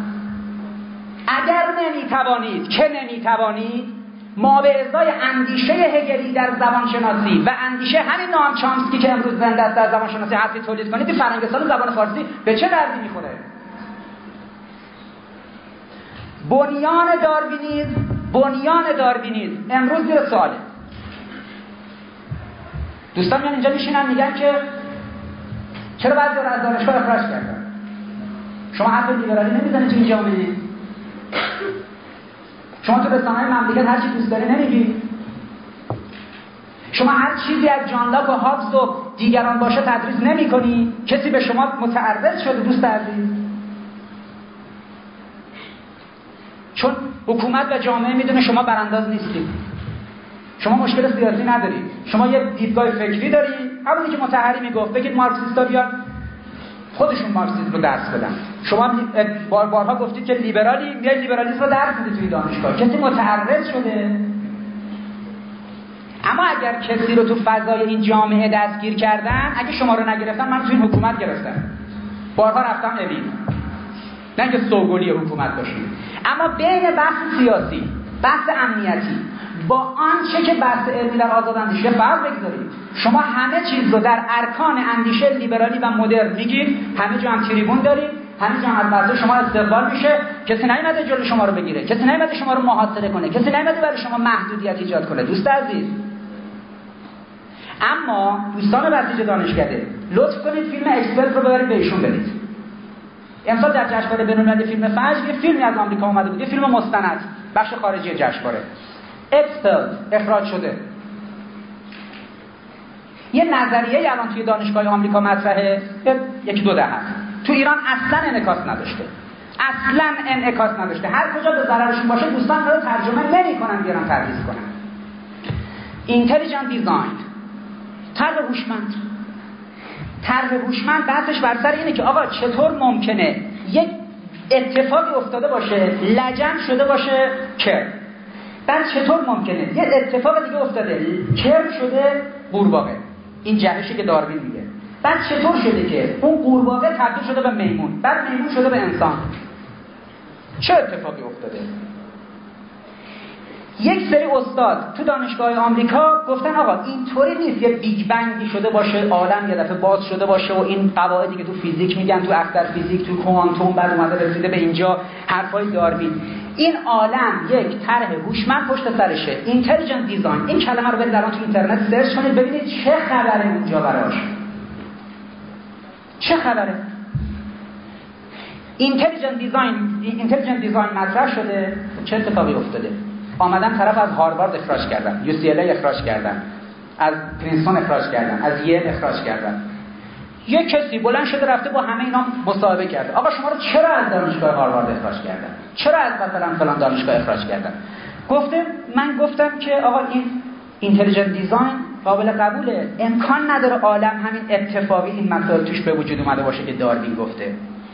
اگر نمیتوانید که نمیتوانید ما به ازای اندیشه هگلی در زبانشناسی و اندیشه همین نام چامسکی که امروز زنده است در زبانشناسی حرفی تولید کنید، فرهنگستان زبان فارسی به چه دردی میخوره؟ بنیان داروینیسم امروز زیر سواله. دوستان میان اینجا میشینن میگن که چرا بعضی رو از دانشگاه اخراج کردن؟ شما حرف لیبرالی نمیزنید تو این جامعه؟ شما تو رسانه‌های مملکت هر چی دوست داری نمیگی؟ شما هر چیزی از جان لاک و هابز و دیگران باشه تدریس نمی‌کنی؟ کسی به شما متعرض شده دوست عزیز؟ چون حکومت و جامعه میدونه شما برانداز نیستید. شما مشکل سیاسی نداری، شما یه دیدگاه فکری داری. همونی که مطهری میگفت بگید مارکسیستا بیان خودشون مارکسیسم رو درس بدن. شما بارها گفتید که لیبرالی میای لیبرالیسم رو درس میدید توی دانشگاه. کسی متعرض شده؟ اما اگر کسی رو تو فضای این جامعه دستگیر کردن، اگه شما رو نگرفتن من تو این حکومت گرفتم. بارها رفتم اوین. نه اینکه سوگلی حکومت باشید. اما بین بحث سیاسی، بحث امنیتی با آنچه که بحث علمی در آزاد اندیشه فرق بگذارید. شما همه چیز رو در ارکان اندیشه لیبرالی و مدرن میگید، همه جا هم تریبون دارید، همه جا هم از شما استقبال میشه، کسی نیومده جلوی شما رو بگیره، کسی نیومده شما رو محاصره کنه، کسی نیومده برای شما محدودیت ایجاد کنه. دوست عزیز، اما دوستان بسیج دانشکده لطف کنید فیلم اکسپلت رو ببرید بهشون بدید. امسال در جشنواره بین‌المللی فیلم فجر یه فیلمی از آمریکا اومده بود، یه فیلم مستند، بخش خارجی جشنواره. اکسپلت اخراج شده. یه نظریه الان توی دانشگاه آمریکا مطرحه، یکی دو دهه تو ایران اصلا انعکاس نداشته. هر کجا به ضررشون باشه دوستان رو ترجمه نمی‌کنن، بیارن تدریس کنن. اینتلیجنت دیزاین، طرح هوشمند بحثش بر سر اینه که آقا چطور ممکنه یک اتفاقی افتاده باشه لجن شده باشه کرم، بعد چطور ممکنه یه اتفاق دیگه افتاده کرم شده قورباغه، این جهشی که داروین میگه، بعد چطور شده که اون قورباغه تبدیل شده به میمون، بعد میمون شده به انسان؟ چه اتفاقی افتاده؟ یک سری استاد تو دانشگاه آمریکا گفتن آقا اینطوری نیست یه بیگ بنگی شده باشه عالم یه دفعه باز شده باشه و این قواعدی که تو فیزیک میگن، تو اختر فیزیک، تو کوانتوم بعد اومده رسیده به اینجا حرفای داروین. این عالم یک طرح هوشمند پشت سرشه، اینتلیجنت دیزاین. این کلمه رو برید الان تو اینترنت سرچ کنید ببینید چه خبره اونجا براش، چه خبره. اینتلیجنت دیزاین مطرح شده، چه اتفاقی افتاده؟ آمدن طرف از هاروارد اخراج کردن، UCLA اخراج کردن، از پرینستون اخراج کردن، از ییل اخراج کردن. یک کسی بلند شده رفته با همه اینا مصاحبه کرده. آقا شما رو چرا از دانشگاه هاروارد اخراج کردن؟ چرا از مثلا فلان دانشگاه اخراج کردن؟ من گفتم که آقا این اینتلیجنت دیزاین قابل قبوله، امکان نداره عالم همین اتفاقی این مسائل توش به وجود اومده باشه که داروین گفته.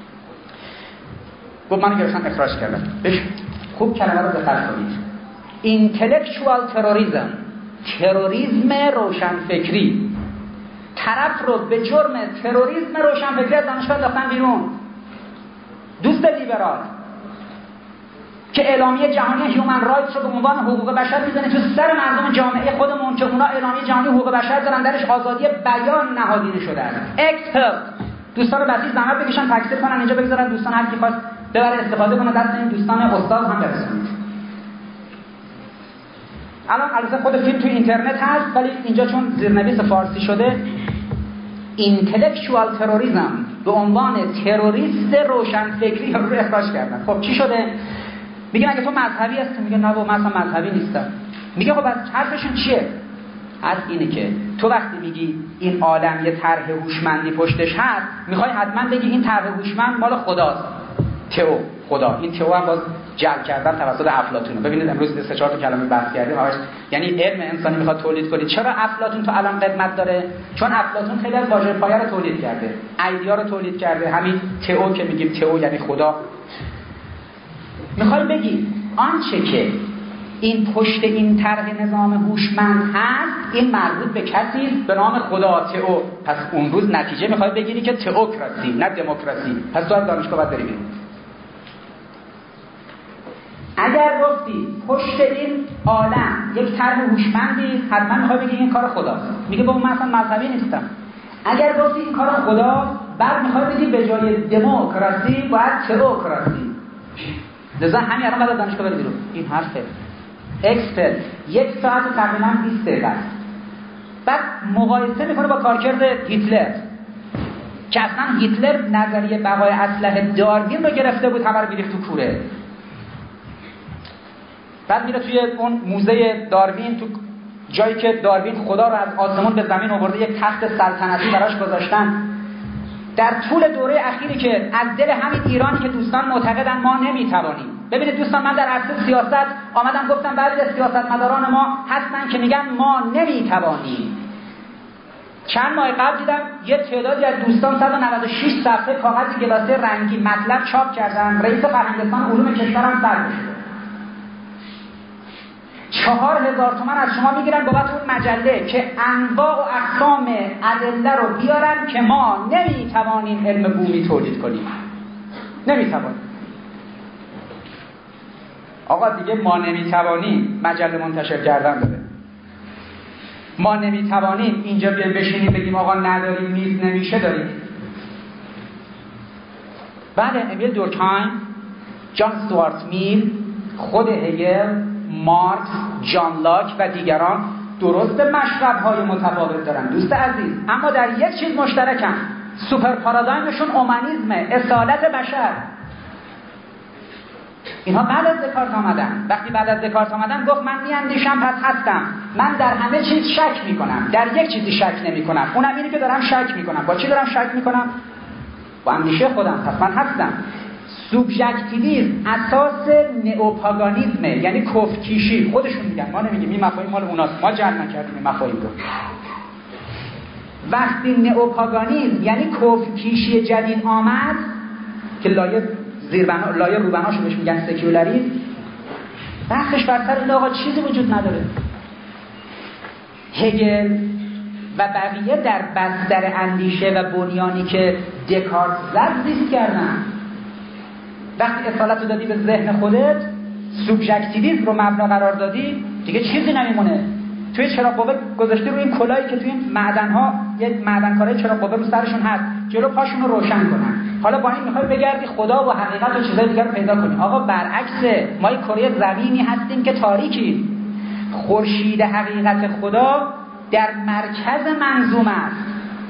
گفت منو گرفتن اخراج کردن. خوب کلمه رو دقت کنید. اینتלקچوال تروریسم روشنفکری، طرف رو به جرم تروریسم روشنفکری از دانشگاه انداختن بیرون. دوست لیبرال که اعلامیه جهانی هیومن رایتس رو به عنوان حقوق بشر میزنه تو سر مردم جامعه خودمون که اونا اعلامیه جهانی حقوق بشر دارن، درش آزادی بیان نهادینه شده است. اکسپلت. دوستان بسیج زحمت بکشن تکثیر کنن اینجا بگذارن، دوستان هر کی خواست ببره استفاده کنه، دست این دوستان استاد هم برسونید. الان البته خود فیلم تو اینترنت هست، ولی اینجا چون زیرنویس فارسی شده، اینتלקچوال تروریسم به عنوان تروریست روشنفکری رو اخراج کردن. خب چی شده؟ میگن اگه تو مذهبی هستی، میگه نه بابا من اصلا مذهبی نیستم. میگه خب از حرفشون چیه؟ از اینه که تو وقتی میگی این عالم یه طرح هوشمندی پشتش هست، میخوای حتما بگی این طرح هوشمند مال خداست. تئو خدا. این تئو هم باز جلب کردن توسط افلاطون. ببینید امروز 3-4 تا کلمه بحث کردیم همش، یعنی علم انسانی میخواد تولید کنه. چرا افلاطون تو الان قدمت داره؟ چون افلاطون خیلی از واژه پایه رو تولید کرده، ایدیا رو تولید کرده. همین تئو که میگیم تئو یعنی خدا. میخوای بگی آنچه که این پشت این طرح نظام هوشمند هست، این مربوط به کسی به نام خدا تئو. پس اون روز نتیجه میخوای بگیری که تئوکراسی نه دموکراسی. پس تو از دانشگاه باید بری بیرون. اگر گفتی پشت این عالم یک طرح هوشمندی، حتما میخوای بگی این کار خداست. میگه بابا من اصلا مذهبی نیستم. اگر گفتی این کار خدا، بعد میخوای بگی به جای دموکراسی باید تئوکراسی. لذا همین الان بعد دانشگاه بری بیرون. این حرفه. اکسپل 1 ساعت تقریبا 20 دقیقه. بعد مقایسه میکنه با کارکرد هیتلر که اصلا هیتلر نظریه بقای اسلحه داروین رو گرفته بود، همه رو میریخت تو کوره. بعد میره توی اون موزه داروین، تو جایی که داروین خدا رو از آسمون به زمین آورده، یک تخت سلطنتی براش گذاشتن. در طول دوره اخیری که از دل همین ایرانی که دوستان معتقدن ما نمیتوانیم. ببینید دوستان، من در عرصه سیاست آمدم گفتم بعضی از سیاستمداران ما هستن که میگن ما نمیتوانیم. چند ماه قبل دیدم یه تعدادی از دوستان 196 صفحه کاغذ گلاسه رنگی مطلب چاپ کردن، رئیس فرهنگستان علوم کشورم سر بشه. 4000 تومان از شما میگیرن بابت اون مجله که انواع و اقسام ادله رو بیارن که ما نمیتوانیم علم بومی تولید کنیم. نمیتوانیم. آقا دیگه ما نمیتوانیم مجله منتشر کردن داره. ما نمیتوانیم اینجا بیایم بشینیم بگیم آقا نداریم میز نمیشه داریم. بعد امیل دورکهایم، جان استوارت میل، خود هگل، مارکس، جان لاک و دیگران درست مشرب‌های متفاوت دارن دوست عزیز، اما در یک چیز مشترکن. سوپر پارادایمشون اومانیسمه، اصالت بشر. اینها بعد از دکارت آمدن. وقتی بعد از دکارت آمدن گفت من میاندیشم پس هستم. من در همه چیز شک میکنم، در یک چیزی شک نمیکنم، اونم اینه که دارم شک میکنم. با چی دارم شک میکنم؟ با اندیشه خودم. پس من هستم. سوبژکتیویسم اساس نئوپاگانیسمه، یعنی کفرکیشی. خودشون میگن، ما نمیگیم این مفاهیم مال اوناست، ما جمع نکردیم این مفاهیم رو. وقتی نئوپاگانیسم یعنی کفرکیشی جدید آمد که لایه روبناشو بهش میگن سکیولاریسم، بحثش بر سر این آقا چیزی وجود نداره. هگل و بقیه در بستر اندیشه و بنیانی که دکارت زد زیست کردن. وقتی اصالت رو دادی به ذهن خودت، سوبژکتیویسم رو مبنا قرار دادی، دیگه چیزی نمیمونه. توی چراغ قوه گذاشته روی این کلاهی که توی این معدن‌ها یه معدنکارای چراغ قوه رو سرشون هست، جلو پاشون رو روشن کنن. حالا با این میخوای بگردی خدا و حقیقت و چیزای دیگر رو پیدا کنی. آقا برعکسه، ما یک کره زمینی هستیم که تاریکی. خورشید حقیقت خدا در مرکز منظومه است.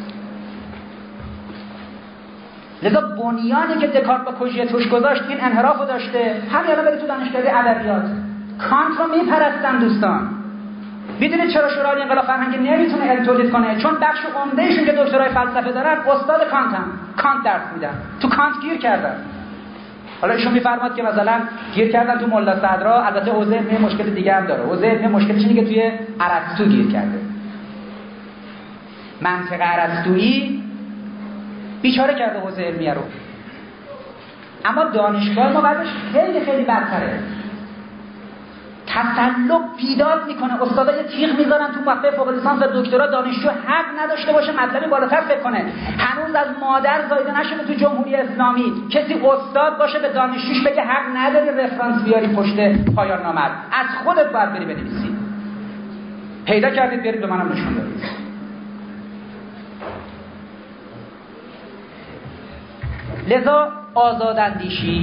لذا بنیانی که دکارت با کژی توش گذاشت این انحراف رو داشته. همین الان برید تو دانشگاه ادبیات کانت رو میپرستن دوستان. میدونید چرا شورای انقلاب فرهنگی نمیتونه علم تولید کنه؟ چون بخش عمدهشون که دکترای فلسفه دارن استاد کانت درس میدن، تو کانت گیر کردن. حالا ایشون میفرماد که مثلا گیر کردن تو ملا صدرا. البته حوزه علمی مشکل دیگه هم داره. حوزه علمی مشکلش اینه که توی ارسطو گیر کرده. منطق ارسطویی بیچاره کرده حوزه علمیه رو. اما دانشگاه ما بعدش خیلی خیلی بدتره. تسلق بیداد میکنه. استادا یه تیغ میذارن تو مقطع فوق لیسانس و دکترا، دانشجو حق نداشته باشه مطلبی بالاتر فکر کنه. هنوز از مادر زایده نشده تو جمهوری اسلامی کسی استاد باشه به دانشجوش بگه حق نداری رفرانس بیاری پشت پایان نامه، از خودت باید بری بنویسی. پیدا کردید برید به منم نشون بدید. لذا آزاداندیشی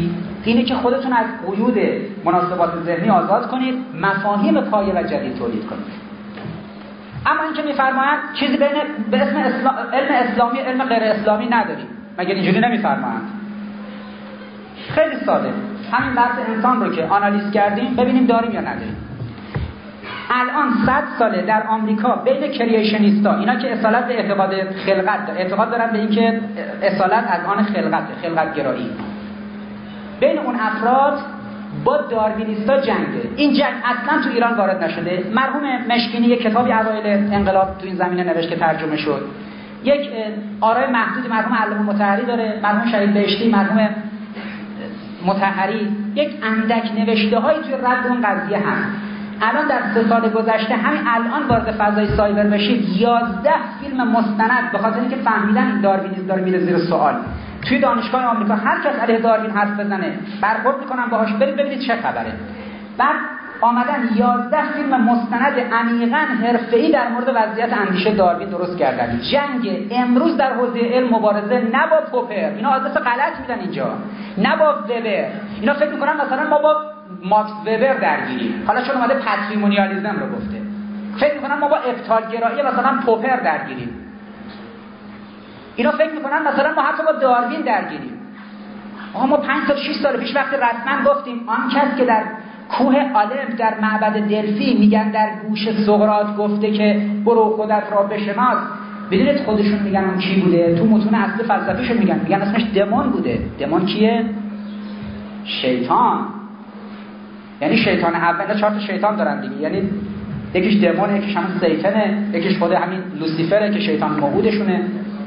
اینه که خودتون از قیود مناسبات ذهنی آزاد کنید، مفاهیم پایه و جدید تولید کنید. اما اینکه میفرمایند چیزی به اسم علم اسلامی علم غیر اسلامی نداریم، مگر اینجوری نمیفرمایند؟ خیلی ساده، همین بحث انسان رو که آنالیز کردیم ببینیم داریم یا نداریم. الان 100 ساله در آمریکا بین کریشنیستا، اینا که اصالت به اعتقاد دارن به اینکه اصالت از آن خلقت گرایی، بین اون افراد با داروینیستا جنگه. این جنگ اصلا تو ایران وارد نشده. مرحوم مشکینی یک کتابی اوایل انقلاب تو این زمینه نوشت که ترجمه شد. یک آرای محدودی مرحوم علامه مطهری داره، مرحوم شهید بهشتی، مرحوم مطهری، یک اندک نوشته‌هایی توی رد اون قضیه هست. الان در 3 سال گذشته همین الان وارد فضای سایبر بشید 11 فیلم مستند به خاطر اینکه فهمیدن این داروینیسم داره میره زیر سوال توی دانشگاه آمریکا، هر کس علیه داروین حرف بزنه برخورد میکنن باهاش، برید ببینید چه خبره. بعد آمدن 11 فیلم مستند عمیقاً حرفه‌ای در مورد وضعیت اندیشه داروین درست کردن. جنگ امروز در حوزه علم مبارزه نه با پوپر، اینا آدرس غلط میدن اینجا، نه با وبر. اینا فکر میکنن مثلا ما با ماکس وبر درگیریم، حالا چون اومده پاتریمونیالیسم رو گفته فکر میکنن ما با ابطالگرایی مثلا پوپر درگیریم. اینا فکر میکنن مثلا ما حتی با داروین درگیریم. ما 5 تا 6 سال پیش وقتی رسما گفتیم آن کس که در کوه آلپ در معبد دلفی میگن در گوش سقراط گفته که برو خودت را بشناس، بدونید خودشون میگن اون کی بوده؟ تو متون اصل فلسفیشون میگن اسمش دمون بوده. دمون کیه؟ شیطان. یعنی شیطان اول 4 تا شیطان دارن دیگه، یعنی یکیش دمونه، یکیش همون سیطانه، یکیش خود همین لوسیفره که شیطان موعودشونه.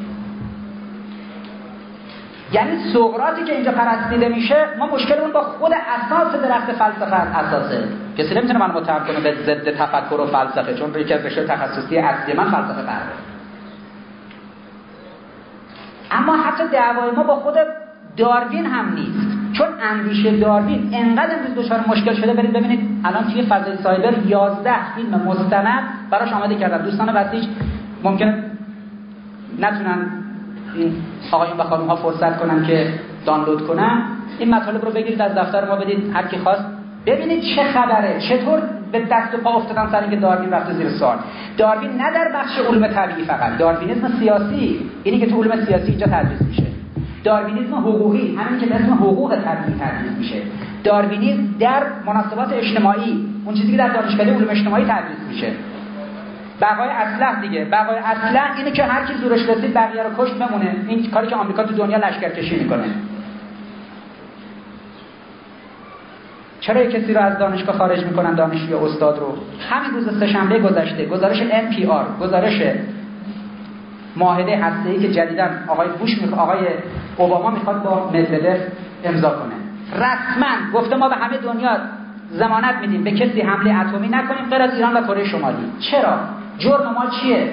یعنی سقراطی که اینجا پرستیده میشه، ما مشکلمون با خود اساس درخت فلسفه اساسه. کسی نمیتونه منو متهم کنه به ضد تفکر و فلسفه، چون یکی از رشته تخصصی اصلی من فلسفه غربه. اما حتی دعوای ما با خود داروین هم نیست، چون اندیشه داروین انقدر امروز دچار مشکل شده. برید ببینید الان توی فضای سایبر 11 فیلم مستند براش آماده کردن. دوستان بسیج ممکنه نتونن این آقایون و خانم ها فرصت کنن که دانلود کنن. این مطالب رو بگیرید از دفتر ما بدید، هر کی خواست ببینید چه خبره، چطور به دست و پا افتادن سر اینکه داروین رفته زیر سوال. داروین نه در بخش علوم طبیعی فقط، داروینیسم سیاسی، اینی که تو علوم سیاسی اینجا تدریس میشه. داروینیسم حقوقی، همین که به اسم حقوق طبیعی تدریس میشه. داروینیسم در مناسبات اجتماعی، اون چیزی که در دانشکده علوم اجتماعی تدریس میشه. بقای اصلح دیگه، بقای اصلح اینه که هر کی زورش رسید بقیه رو کشت بمونه. این کاری که آمریکا تو دنیا لشکرکشی میکنه. چرا یک کسی رو از دانشگاه خارج میکنن، دانشجوی استاد رو؟ همین روز سه‌شنبه گذشته گزارش NPR، گزارش معاهده هسته‌ای که جدیداً آقای اوباما میخواد با مدودف امضا کنه، رسما گفته ما به همه دنیا ضمانت میدیم به کسی حمله اتمی نکنیم غیر از ایران و کره شمالی. چرا؟ جرم ما چیه؟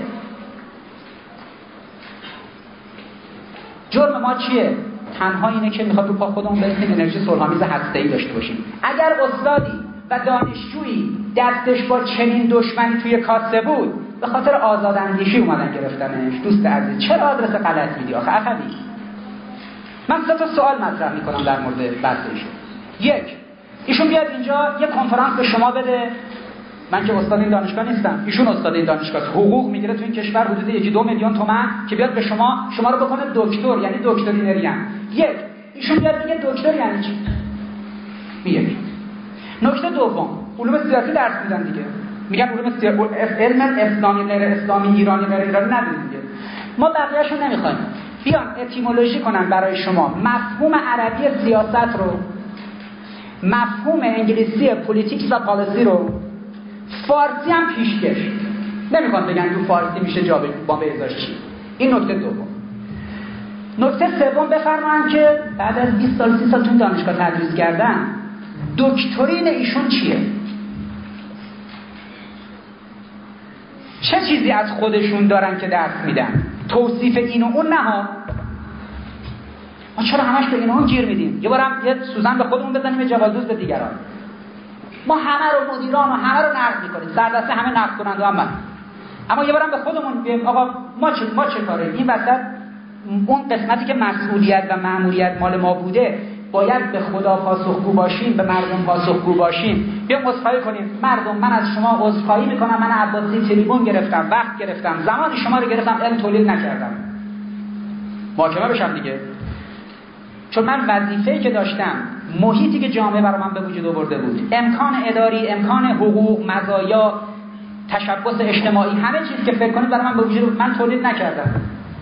جرم ما چیه؟ تنها اینه که میخواد رو پا خودمون برسیم انرژی صلح‌آمیز هسته‌ای داشته باشیم. اگر استادی و دانشجویی دستش با چنین دشمنی توی کاسه بود، به خاطر آزاداندیشی اومدن گرفتنش. دوست عزیز چرا آدرس غلط میدی آخه عقبی؟ من 3 تا سوال مطرح میکنم در مورد بحث ایشون. 1، ایشون بیاد اینجا یه کنفرانس به شما بده. من که استاد این دانشگاه نیستم، ایشون استاد این دانشگاه، حقوق میگیره تو این کشور حدود 1-2 میلیون تومان که بیاد به شما رو بکنه دکتر، یعنی دکترینری. 1، ایشون بیاد بگه دکتر یعنی چی؟ میگه. نکته دوم، علوم سیاسی درس میدن دیگه. میگن علم اسلامی غیر اسلامی، ایرانی غیر ایرانی نداریم دیگه. ما بقیه‌شو نمیخوایم. بیان اتیمولوژی کنن برای شما مفهوم عربی سیاست رو، مفهوم انگلیسی پولیتیکس و پالیسی رو، فارسی هم پیشکش. نمیخوان بگن تو فارسی میشه جا با به ازاش چی. این نکته دوم. نکته سوم، بفرمایید که بعد از 20 سال 30 سال تو دانشگاه تدریس کردن، دکترین ایشون چیه؟ چه چیزی از خودشون دارن که درس میدن؟ توصیف این و اون نه ها. ما چرا همش به این و اون گیر میدیم؟ یه بارم یه سوزن به خودمون بزنیم، یه جوالدوز به دیگران. ما همه رو مدیران و همه رو نقد میکنیم، سردسته همه نقد کننده هم من. اما یه بارم به خودمون بگیم آقا ما چه کاره؟ این وسط اون قسمتی که مسئولیت و مأموریت مال ما بوده، باید به خدا پاسخگو باشیم، به مردم پاسخگو باشیم. بیایم عذرخواهی کنیم. مردم، من از شما عذرخواهی میکنم، من عباسی تریبون گرفتم، وقت گرفتم، زمان شما رو گرفتم، علم تولید نکردم. محاکمه بشم دیگه. چون من وظیفه‌ای که داشتم، محیطی که جامعه برای من به وجود آورده بود، امکان اداری، امکان حقوق، مزایا، تشبث اجتماعی، همه چیز که فکر کنید برای من به وجود بود، من تولید نکردم.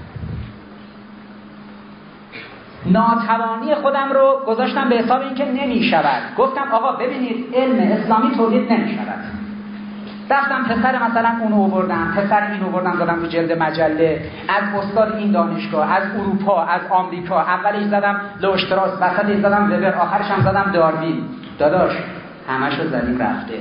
ناتوانی خودم رو گذاشتم به حساب اینکه نمی‌شود. گفتم آقا ببینید علم اسلامی تولید نمی‌شود. رفتم پسر مثلا اونو آوردم، پسر اینو آوردم، دادم رو جلد مجله، از استاد این دانشگاه، از اروپا، از آمریکا، اولش زدم لوشتراس، وسطش زدم وبر، آخرش هم زدم داروین. داداش همشو زدیم رفته.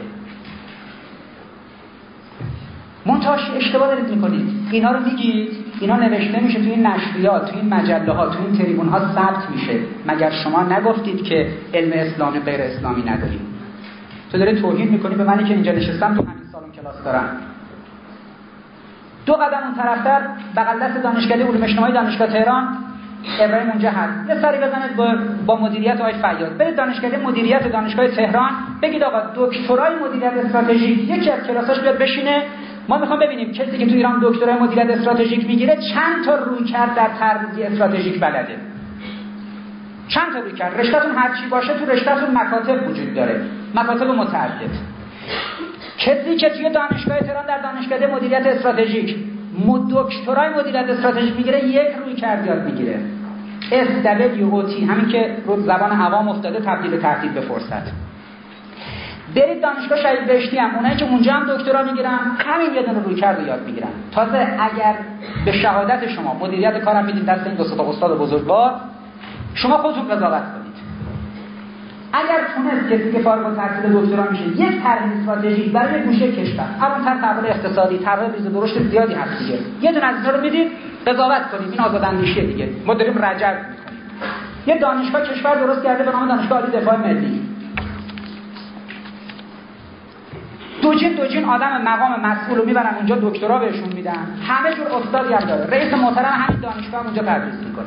منتاش اشتباه دارید میکنید. اینا رو میگید، اینا نوشته میشه توی این نشریات، توی این مجله ها، توی این تریبون ها ثبت میشه. مگر شما نگفتید که علم اسلامی غیر اسلامی نداریم؟ تو داری توهین میکنی به منی که اینجا نشستم، تو همین سالن کلاس دارم. 2 قدم اون طرفتر بغل دست دانشکده علوم اجتماعی دانشگاه تهران ابراهیم اونجا هست. یه سری بزنید با مدیریت آقای فیاض. برید دانشکده مدیریت دانشگاه تهران، بگید آقا دکترای مدیریت استراتژیک یکی از کلاساش بیاد بشینه، ما میخوام ببینیم کسی که تو ایران دکترای مدیریت استراتژیک میگیره چند تا رویکرد در طراحی استراتژیک بلده. چند تا رویکرد. رشته‌تون هر چی باشه تو رشته‌تون مکاتب وجود داره، مکاتب متعدد. کسی که توی دانشگاه تهران در دانشکده مدیریت استراتژیک دکترای مدیریت استراتژیک میگیره، یک رویکرد یاد میگیره. SWOT، همین که رو زبان عوام افتاده تبدیل به ترتیب به فرصت. برید دانشگاه شهید بهشتی هم، اونایی که اونجا هم دکترا میگیرن همین یه دونه رویکرد رو یاد میگیرن. تازه اگر به شهادت شما مدیریت کارم میدین دست این 2 تا استاد بزرگوار، شما خودتون قضاوت کنید. اگر تونست کسی که فارغ التحصیل دکترا میشه یک طرح استراتژیک برای گوشه کشور، الان طرح اقتصادی، طرح ریز درشت زیادی هست دیگه، یه دونه از اینا رو میدید قضاوت کنید. این آزاداندیشی دیگه، ما داریم رجب میکنیم. یه دانشگاه کشور درست کرده به نام دانشگاه عالی دفاع ملی، دوجین آدم مقام مسئول رو میبرن اونجا، دکترا بهشون میدن، همه جور استادی هم داره، رئیس محترم همین دانشگاه اونجا تدریس میکنه.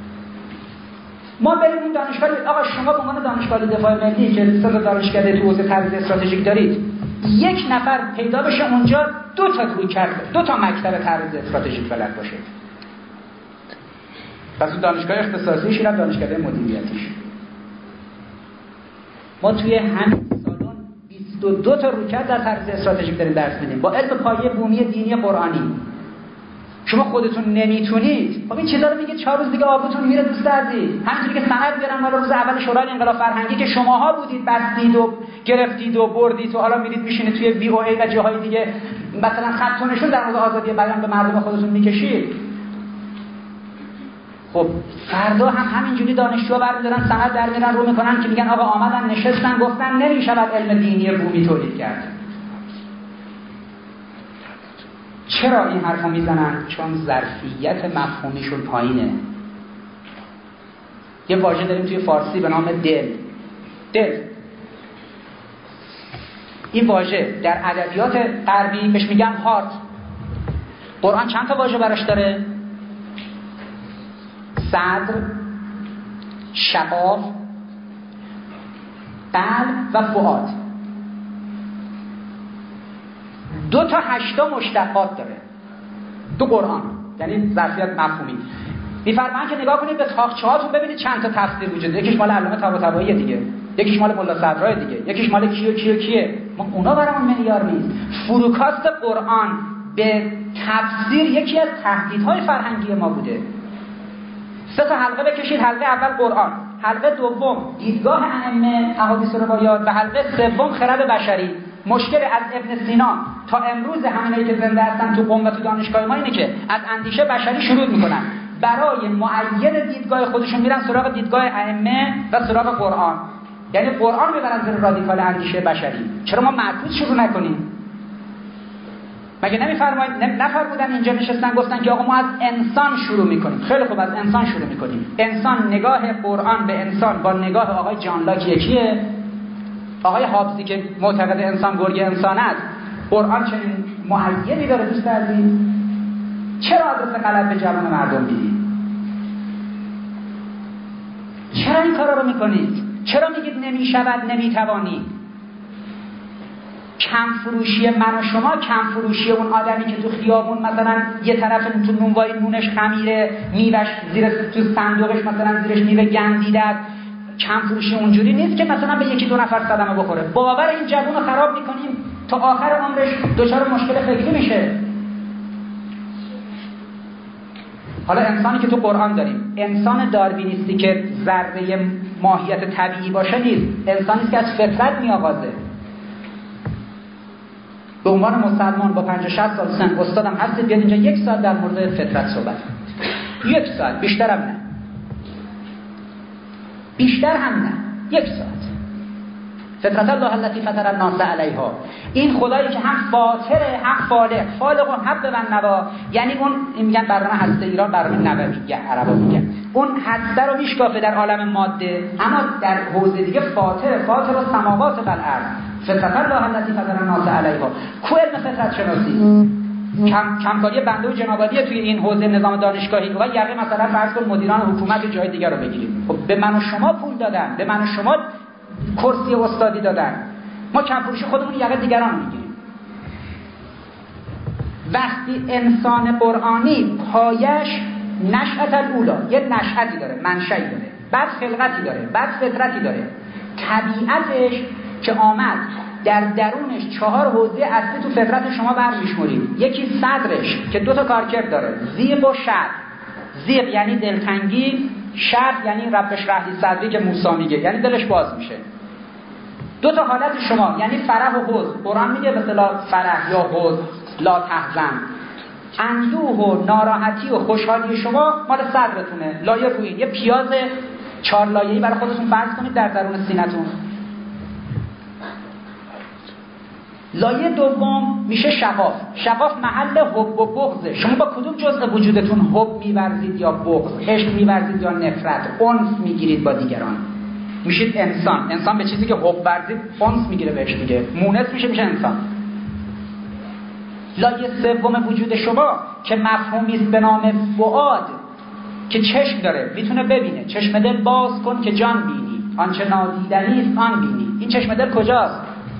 ما بریم اون دانشگاه، آقا شما به عنوان دانشگاه دفاع ملی که 3 تا دانشکده تو حوزه تدریس استراتژیک دارید، یک نفر پیدا بشه اونجا 2 تا رویکرد، 2 تا مکتب تدریس استراتژیک بلد باشه. پس اون دانشگاه اختصاصیش اینم دانشکده مدیریتیش. ما توی همین 22 تا رویکرد در تدریس استراتژیک داریم درس میدیم با علم پایه بومی دینی قرآنی. شما خودتون نمیتونید، خب این چیزا رو میگه 4 روز دیگه آبتون میره دوست عزیز. همینطوری که سند بیارن مال روز اول شورای انقلاب فرهنگی که شماها بودید، بستید و گرفتید و بردید و حالا میرید میشینید توی وی او ای و جاهای دیگه مثلا خط و نشون در مورد آزادی بیان به مردم خودتون میکشید. خب فردا هم همینجوری دانشجوها برمی‌دارن سند در میارن رو میکنن که میگن آقا آمدن نشستن گفتن نمیشود علم دینی بومی تولید کرد. چرا این حرفو میزنن؟ چون ظرفیت مفهومیشون پایینه. یه واژه داریم توی فارسی به نام دل. این واژه در ادبیات غربی بهش میگن هارت. قرآن چند تا واژه براش داره؟ صدر، شقاف، قلب و فؤاد. 2 تا 8 مشتقات داره تو قرآن، یعنی ظرفیت مفهومی. میفرمان که نگاه کنید به تاقچه‌هاتون ببینید چند تا تفسیر وجود داره. یکیش مال علامه طباطبایی دیگه، یکیش مال ملا صدرای دیگه، یکیش مال کیه. ما اونا برامون معیار نیست. فروکاست قرآن به تفسیر یکی از تهدیدهای فرهنگی ما بوده. 3 تا حلقه بکشید، حلقه اول قرآن، حلقه دوم دیدگاه ائمه احادیث و روایات و حلقه سوم خرد بشری. مشکل از ابن سینا تا امروز همینایی که زنده هستن تو قم و تو دانشگاه ما اینه که از اندیشه بشری شروع میکنن، برای معید دیدگاه خودشون میرن سراغ دیدگاه ائمه و سراغ قرآن، یعنی قرآن میبرن زیر رادیکال اندیشه بشری. چرا ما معکوس شروع نکنیم؟ مگه نفرمودن اینجا نشستن گفتن که آقا ما از انسان شروع میکنیم. خیلی خوب، از انسان شروع میکنیم. انسان، نگاه قرآن به انسان با نگاه آقای جان لاک یکیه. آقای هابزی که معتقد انسان گرگ انسان است، قرآن چنین معیدی داره دوست عزیز. چرا آدرس غلط به جوان مردم میدی؟ چرا این کارا رو میکنید؟ چرا میگید نمیشود، نمیتوانید؟ کم فروشی من و شما، کم فروشی اون آدمی که تو خیابون مثلا یه طرف تو نونوایی نونش خمیره، میوهش زیر تو صندوقش مثلا زیرش میوه گندیده، کم فروشی اونجوری نیست که مثلا به یکی دو نفر صدمه بخوره. باور این جوون رو خراب میکنیم تا آخر عمرش دچار مشکل فکری میشه. حالا انسانی که تو قرآن داریم، انسان داروینیستی که ذره ماهیت طبیعی باشه نیست، انسانی که از فطرت میآغازه. به عنوان مسلمان با 50-60 سال سن استادم هستید، بیاد اینجا 1 ساعت در مورد فطرت صحبت کنید. 1 ساعت، بیشتر هم نه. بیشتر هم نه. 1 ساعت. فطرت الله التي فطر الناس علیها. این خدایی که هم فاطره هم خالق. خالق و حب و نوا، یعنی اون میگن برنامه هسته ایران برنامه نوویه، عربا میگن اون هسته رو میشکافه در عالم ماده، اما در حوزه دیگه فاطر و سماوات و الارض. فطرت الله التي فطر الناس علیها. کو علم فطرت شناسی؟ کمکاری بنده و جنابعالی توی این حوزه نظام دانشگاهی و یقه مثلا فرض کن مدیران حکومت جای دیگر رو بگیریم. خب به من و شما پول دادن، به من و شما کرسی استادی دادن، ما کم فروشی خودمون یقه دیگران میگیریم. وقتی انسان قرآنی پایش نشأت الاولا، یه نشأتی داره، منشأی داره، بعد خلقتی داره، بعد فطرتی داره. طبیعتش که آمد در درونش 4 حوزه اصلی تو فطرت شما برمیشمورید. یکی صدرش که 2 تا کارکرد داره، ضیق و شرح. ضیق یعنی دلتنگی، شرح یعنی رب اشرح لی صدری که موسی میگه، یعنی دلش باز میشه. 2 تا حالت شما یعنی فرح و حزن. قرآن میگه مثلا فرح یا حزن، لا تحزن. اندوه و ناراحتی و خوشحالی شما مال صدرتونه. لایه روی یه پیاز 4 لایه‌ای برای خودتون فرض کنید در درون سینه‌تون. لایه دوم میشه شغاف. شغاف محل حب و بغضه. شما با کدوم جزء وجودتون حب می‌ورزید یا بغض، عشق می‌ورزید یا نفرت، انس می‌گیرید با دیگران؟ میشید انسان. انسان به چیزی که حب ورزید انس می‌گیره بهش دیگه. مونس میشه انسان. لایه سوم وجود شما که مفهومی است به نام فؤاد، که چشم داره، میتونه ببینه. چشم دل باز کن که جان بینی، آنچه نادیدنی است آن بینی. این چشم دل کجاست؟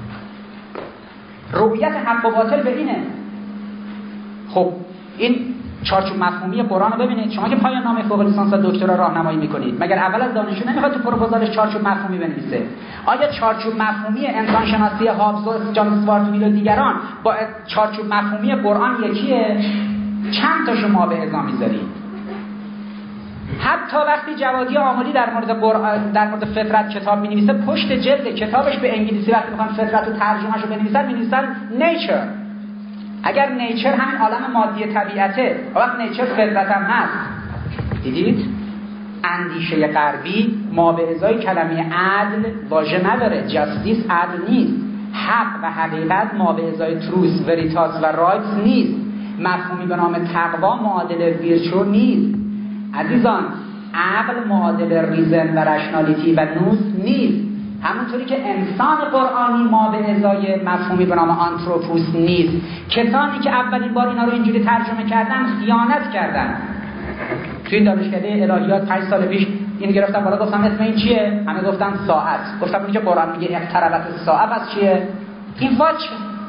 رؤیت حق و باطل به اینه. خب این چارچوب مفهومی قرآن رو ببینید. شما که پایان نامه فوق لیسانس و دکترا راهنمایی میکنید، مگر اول از دانشجو نمیخواد تو پروپوزالش چارچوب مفهومی بنویسه؟ آیا چارچوب مفهومی انسان شناسی هابز و جان استوارت میل و دیگران با چارچوب مفهومی قرآن یکیه؟ چند تا شما به ازا میذارید؟ حتی وقتی جوادی آملی در مورد فطرت کتاب می‌نویسه، پشت جلد کتابش به انگلیسی وقتی می‌خوان فطرت رو ترجمه‌شو می‌نویسن نیچر. اگر نیچر همین عالم مادی طبیعته، وقت نیچر فطرت هم هست. دیدید؟ اندیشه غربی ما به ازای کلمه عدل واژه نداره. جاستیس عدل نیست. حق و حقیقت ما به ازای تروث، وریتاس و رایتس نیست. مفهومی به نام تقوا معادل ویرچو نیست. عزیزان، عقل معادل ریزن و رشنالیتی و نوس نیست. همونطوری که انسان قرآنی ما به ازای مفهومی به نام آنتروپوس نیست. کسانی که اولین بار اینا رو اینجوری ترجمه کردن خیانت کردن. توی این دانشکده الهیات 5 سال پیش این گرفتم بالا، گفتم اسم این چیه؟ همه گفتن ساعت. گفتم اونی که قرآن میگه اقتربت الساعه پس چیه؟ این واچ.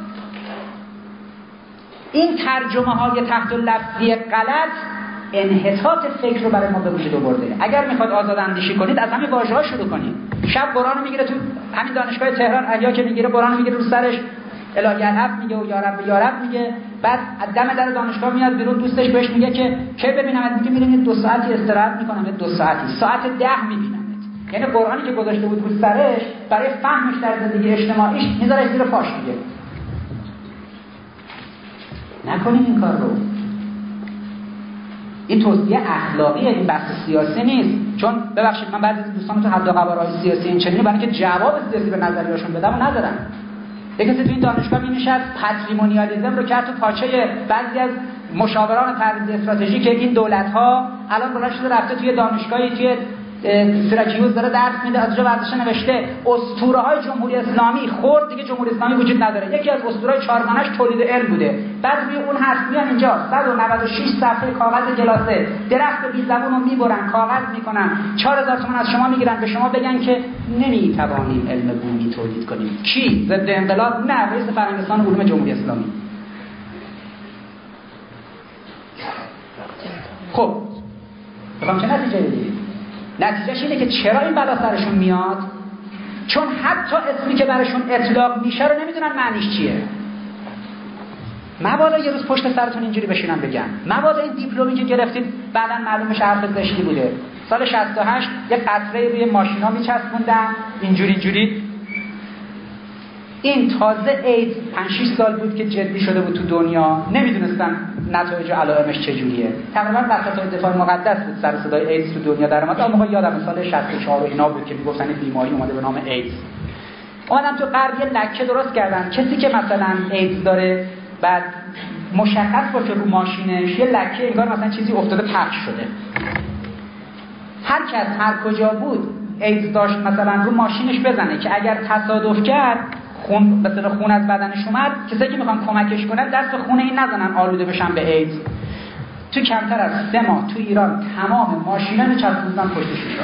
این ترجمه های تحت لفظی غلط انحطاط فکر رو برای ما به وجود آورده. اگر میخواد آزاد اندیشی کنید از همین واژه‌ها شروع کنید. شب قرآن میگیره تو همین دانشگاه تهران، احیا که میگیره قرآن میگیره رو سرش، الهی الحق میگه و یا رب میگه. بعد دم در دانشگاه میاد بیرون، دوستش بهش میگه که کی ببینمت؟ میگه میرم 2 ساعتی استراحت میکنم. 2 ساعتی، ساعت 10 میبینمت. یعنی قرآنی که گذاشته بود رو سرش برای فهمش در زندگی اجتماعیش میذاره زیر پاش میگه. نکنید این کار رو. این توصیه اخلاقیه، این بحث سیاسی نیست. چون ببخشید من بعضی دوستان تو حد و قوارهای سیاسی این چنینی برای اینکه جواب سیاسی به نظریه‌شون بدم ندارن. یک کسی تو این دانشگاه می‌نشست پاتریمونیالیسم رو کرد تو پاچه بعضی از مشاوران طرز استراتژیک این دولت‌ها. الان بلند شده رفته توی دانشگاهی توی سیراکیوز داره درس میده، از جا ورزش نوشته اسطوره‌های جمهوری اسلامی خورد دیگه جمهوری اسلامی وجود نداره. یکی از اسطوره‌های چهارگانش تولید علم بوده. بعد روی اون حرف میان اینجا 196 صفحه کاغذ گلاسه، درخت بی زبونو میبرن، کاغذ میکنن، 4000 تومان از شما میگیرن به شما بگن که نمیتوانیم علم بومی تولید کنیم. کی؟ ضد انقلاب؟ نه، رئیس فرهنگستان علوم جمهوری اسلامی. خب بخوام چه نتیجه بگیریم؟ نتیجهش اینه که چرا این بلا سرشون میاد؟ چون حتی اسمی که براشون اطلاق میشه رو نمیدونن معنیش چیه. مبادا یه روز پشت سرتون اینجوری بشینن بگن مبادا این دیپلمی که گرفتید بعداً معلومش حرف زشتی بوده. سال 68 یه قطره روی ماشینا میچسبوندن اینجوری. این تازه اید 5-6 سال بود که جدی شده بود تو دنیا، نمیدونستن نتایج و علائمش چجوریه. تقریبا وسط دفاع مقدس بود سر صدای ایدز تو دنیا در اومد. اون موقع یادم سال 64 و اینا بود که میگفتن بیماری اومده به نام ایدز. اومدن تو غرب یه لکه درست کردن، کسی که مثلا ایدز داره بعد مشخص باشه رو ماشینش یه لکه انگار مثلا چیزی افتاده پخش شده. هر کس هر کجا بود ایدز داشت مثلا رو ماشینش بزنه که اگر تصادف کرد خون به طرف خون از بدنش اومد، کسایی که میخوان کمکش کنن دست خون این نزنن آلوده بشن به ایدز. تو کمتر از 3 ماه تو ایران تمام ماشینان چسبوندن پشت شیشه.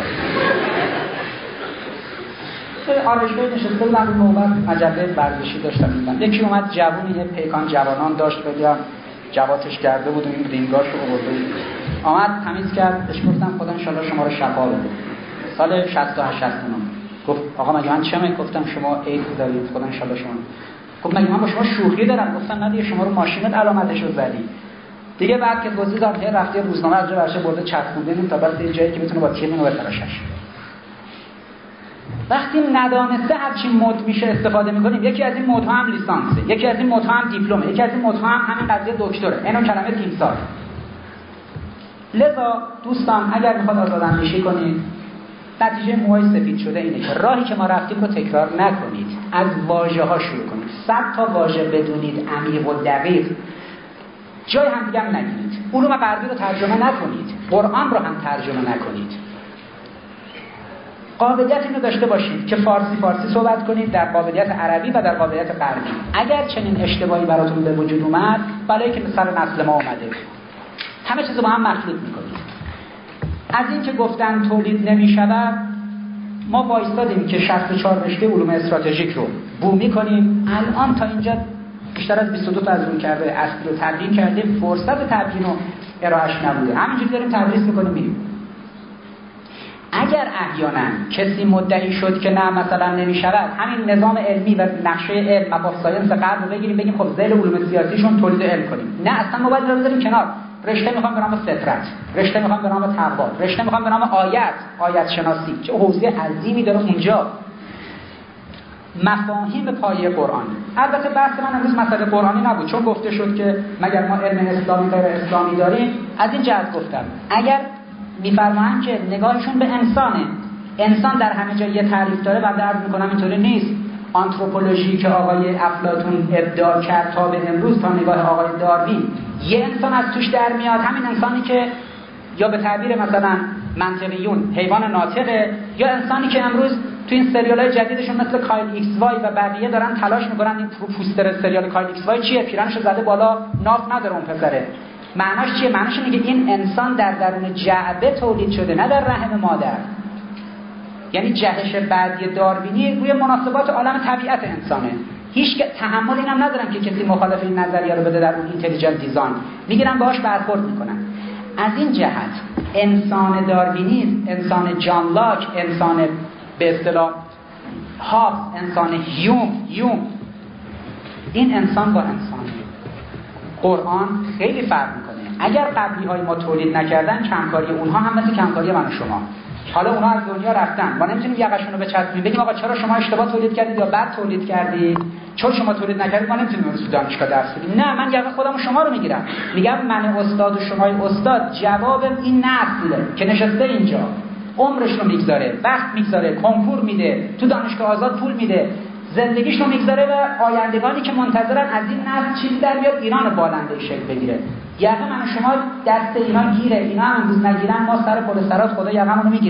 آرایشگاه نشسته بودن رو نوبت مجله ورزشی داشتن میدن. یکی اومد جوونی، یه پیکان جوانان داشت، بگم جواتش کرده بود و این رینگاش رو آورده. آمد تمیز کرد، بهش گفتم خدا ان شاءالله شما رو شفا بده. سال 68 69 گفت آقا مگه من چه؟ گفتم شما ایدز دارید، خدا ان شاءالله شما. گفت مگه من با شما شوخی دارم؟ گفتم نه دیگه، شما رو ماشینت علامتش رو زدی. دیگه بعد که توضیح دادم که رفته روزنامه از جا برشه برده چسبونده تا بعد یه جایی که بتونه با تیر اینو بتراشش. وقتی ندانسته هرچی مد میشه استفاده میکنیم. یکی از این مدها هم لیسانسه، یکی از این مدها هم دیپلمه، یکی از این مدها هم همین قضیه دکتره. اینو کلمه تیمسار. لذا دوستان اگر میخواد آزاداندیشی کنید، نتیجه موهای سفید شده اینه که راهی که ما رفتیم رو تکرار نکنید، از واژه‌ها شروع کنید. 100 تا واژه بدونید عمیق و دقیق، جای هم دیگه هم نگیرید. علوم غربی رو ترجمه نکنید، قرآن رو هم ترجمه نکنید. قابلیت اینو داشته باشید که فارسی صحبت کنید در قابلیت عربی و در قابلیت غربی. اگر چنین اشتباهی براتون به وجود اومد، بلایی که سر نسل ما اومده، همه چیزو با هم مخلوط میکنید. از این که گفتن تولید نمیشود، ما وایستادیم که 64 رشته علوم استراتژیک رو بومی کنیم. الان تا اینجا بیشتر از 22 تا از روی کرده اصلی رو تبیین کردیم. فرصت تبیین و ارائهش نبوده، همینجوری داریم تدریس میکنیم میریم. اگر احیانا کسی مدعی شد که نه مثلا نمیشود، همین نظام علمی و نقشه علم مپاف ساینس غرب رو بگیریم بگیم خب ذیل علوم سیاسیشون تولید علم کنیم. نه، اصلا ما باید بذاریم کنار. رشته میخوام به نام فطرت، رشته میخوام به نام تقوا، رشته میخوام به نام آیت شناسی. چه حوزه عظیمی داره اونجا. مفاهیم پایه قرآنی. البته بحث من امروز مسئله قرآنی نبود، چون گفته شد که مگر ما علم اسلامی غیر اسلامی داریم. از این جهت گفتم اگر میفرمایند که نگاهشون به انسانه، انسان در همه جا یه تعریف داره، بنده عرض میکنم اینطوری نیست. آنتروپولوژی که آقای افلاطون ابداع کرد تا به امروز، تا نگاه آقای داروین، یه انسان از توش در میاد. همین انسانی که یا به تعبیر مثلا منطقیون حیوان ناطقه، یا انسانی که امروز تو این سریال‌های جدیدشون مثل کایل ایکس وای و بقیه دارن تلاش میکنن این پوستر سریال کایل ایکس وای چیه، پیرنشو زده بالا، ناف نداره اون پسره. معناش چیه؟ معناش اینه که این انسان در درون جعبه تولید شده، نه در رحم مادر. یعنی جهش بعدی داروینی روی مناسبات عالم طبیعت انسانه. هیچ که تحمل اینم ندارن که کسی مخالف این نظریه رو بده در اون اینتلیجنت دیزاین، میگیرن باهاش برخورد میکنن. از این جهت انسان داروینی، انسان جان لاک، انسان به اصطلاح هاب، انسان هیوم، این انسان با انسان قرآن خیلی فرق میکنه. اگر قبلی های ما تولید نکردن، کمکاری اونها هم مثل کمکاری من و شما. حالا اونها از دنیا رفتن، ما نمیتونیم یقشون رو بچسبیم بگیم آقا چرا شما اشتباه تولید کردید یا بد تولید کردید، چون شما تولید نکردید ما نمیتونیم اون دانشگاه درس بدیم. نه، من یقه خودم و شما رو میگیرم، میگم من استاد و شمای استاد، جواب این نسله که نشسته اینجا عمرش رو میگذاره، وقت میگذاره، کنکور میده، تو دانشگاه آزاد پول میده، زندگیش رو میگذاره و آیندگانی که منتظرن از این نسل چیزی در بیاد ایران بالنده شکل بگیره. یقه من شما دست اینا گیره، اینا هم امروز نگیرن ما سر پل سرات خدا یقمون رو میگیره.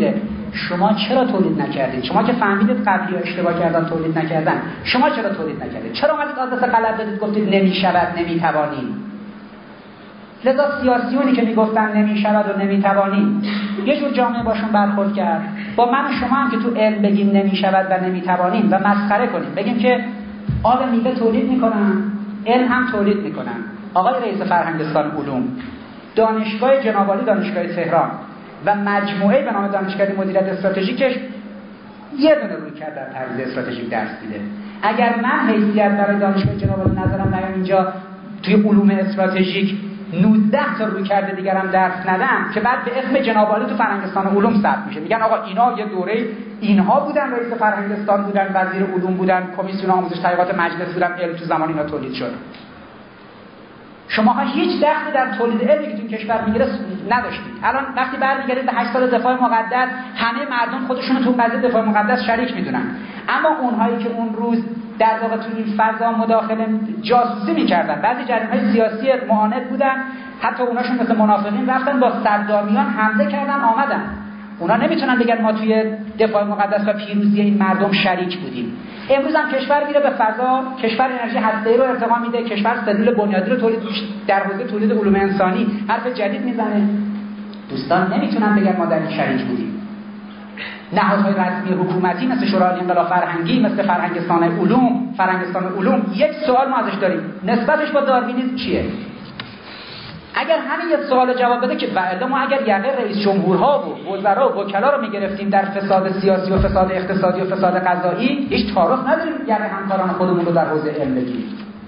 شما چرا تولید نکردید؟ شما که فهمیدید قبلی اشتباه کردن تولید نکردن، شما چرا تولید نکردید؟ چرا اومدید آدرس غلط دادید گفتید نمیشود نمیتوانید؟ لذا سیاسیونی که میگفتن نمیشود و نمیتوانید یه جور جامعه باشون برخورد کرد. با من و شما هم که تو علم بگیم نمیشود و نمیتوانیم و مسخره کنیم، بگیم که آب میوه تولید میکنن، علم هم تولید میکنن. آقای رئیس فرهنگستان علوم، دانشگاه جناب عالی دانشگاه تهران و مجموعه به نام دانشکده مدیریت استراتژیکش یه دونه روی کرد در تحلیل استراتژیک درس میده. اگر من حیثیت برای دانشگاه جناب عالی نظرم نیام اینجا توی علوم استراتژیک 19 تا روی کرده دیگرم درس ندم که بعد به اسم جناب عالی تو فرهنگستان علوم ثبت میشه، میگن آقا اینا یه دوره اینها بودن، رئیس فرهنگستان بودن، وزیر علوم بودن، کمیسیون آموزش تحقیقات مجلس بودن، علم تو زمان اینا تولید شد. شماها هیچ دخلی در تولید علمی که تو کشور میگیره نداشتید. الان وقتی برمیگردید به 8 سال دفاع مقدس، همه مردم خودشون رو تو قضیه دفاع مقدس شریک میدونن، اما اونهایی که اون روز در واقع تو این فضا مداخله جاسوسی میکردن، بعضی جریان‌های سیاسی معاند بودن، حتی اوناشون مثل منافقین رفتن با صدامیان حمله کردن آمدن. اونا نمیتونن بگن ما توی دفاع مقدس و پیروزی این مردم شریک بودیم. امروز هم کشور میره به فضا، کشور انرژی هسته‌ای رو ارتقا میده، کشور سلول بنیادی رو تولید در حوزه تولید علوم انسانی حرف جدید میزنه. دوستان نمیتونن بگن ما در این شریک بودیم. نهادهای رسمی حکومتی مثل شورای انقلاب فرهنگی، مثل فرهنگستان علوم یک سوال ما ازش داریم، نسبتش با داروینیسم چیه؟ اگر همین یه سوال جواب بده که بعد ما اگر یقه رئیس جمهورها و وزرا و وکلا رو میگرفتیم در فساد سیاسی و فساد اقتصادی و فساد قضایی، هیچ تعارف نداریم یقه همکاران خودمون رو در حوزه علم بگیریم.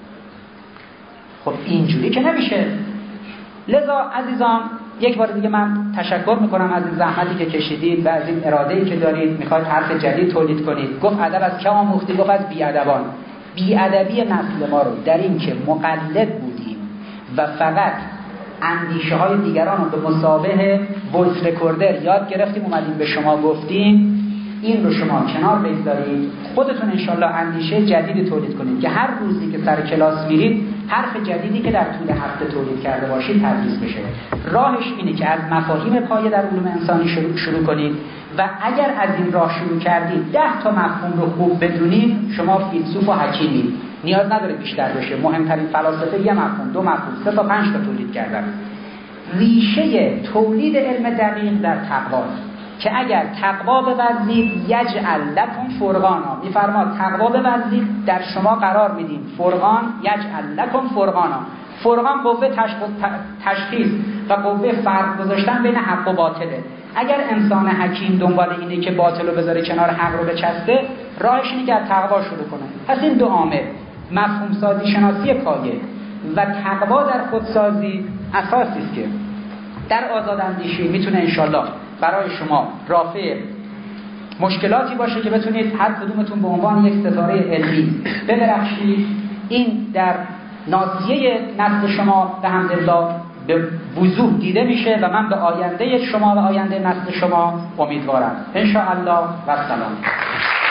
خب اینجوری که نمیشه. لذا عزیزان یک بار دیگه من تشکر میکنم از این زحمتی که کشیدید و از این اراده‌ای که دارید، میخواید حرف جدید تولید کنید. گفت ادب از که آموختی، گفت از بی‌ادبان. بی‌ادبی نسل ما رو در این که مقلد بودیم و فقط اندیشه های دیگران رو به مثابه وایس رکوردر یاد گرفتیم اومدیم به شما گفتیم، این رو شما کنار بگذارید، خودتون انشالله اندیشه جدیدی تولید کنید که هر روزی که سر کلاس میرید حرف جدیدی که در طول هفته تولید کرده باشید تدریس بشه. راهش اینه که از مفاهیم پایه در علوم انسانی شروع کنید و اگر از این راه شروع کردید 10 تا مفهوم رو خوب بدونید، شما فیلسوف و حکیمید. نیاز نداره بیشتر بشه. مهمترین فلاسفه یه مفهوم، 2 مفهوم، 3 تا 5 تا تولید کردن. ریشه تولید علم دقیق در تقواست که اگر تقوا بورزید یجعل لکم فرقانا، میفرماد تقوا بورزید در شما قرار میدیم فرقان، یجعل لکم فرقانا. فرقان قوه تشخیص و قوه فرق گذاشتن بین حق و باطله. اگر انسان حکیم دنبال اینه که باطل رو بذاره کنار، حق رو بچسته، راهش اینه که از تقوا شروع کنه. پس این 2 عامل، مفهوم سازی شناسی پایه و تقوا در خودسازی، اساسی است که در آزاداندیشی میتونه انشالله برای شما رافع مشکلاتی باشه که بتونید هر کدومتون به عنوان یک ستاره علمی بدرخشید. این در ناصیه نسل شما به حمدالله به وضوح دیده میشه و من به آینده شما و آینده نسل شما امیدوارم. انشاءالله و سلام.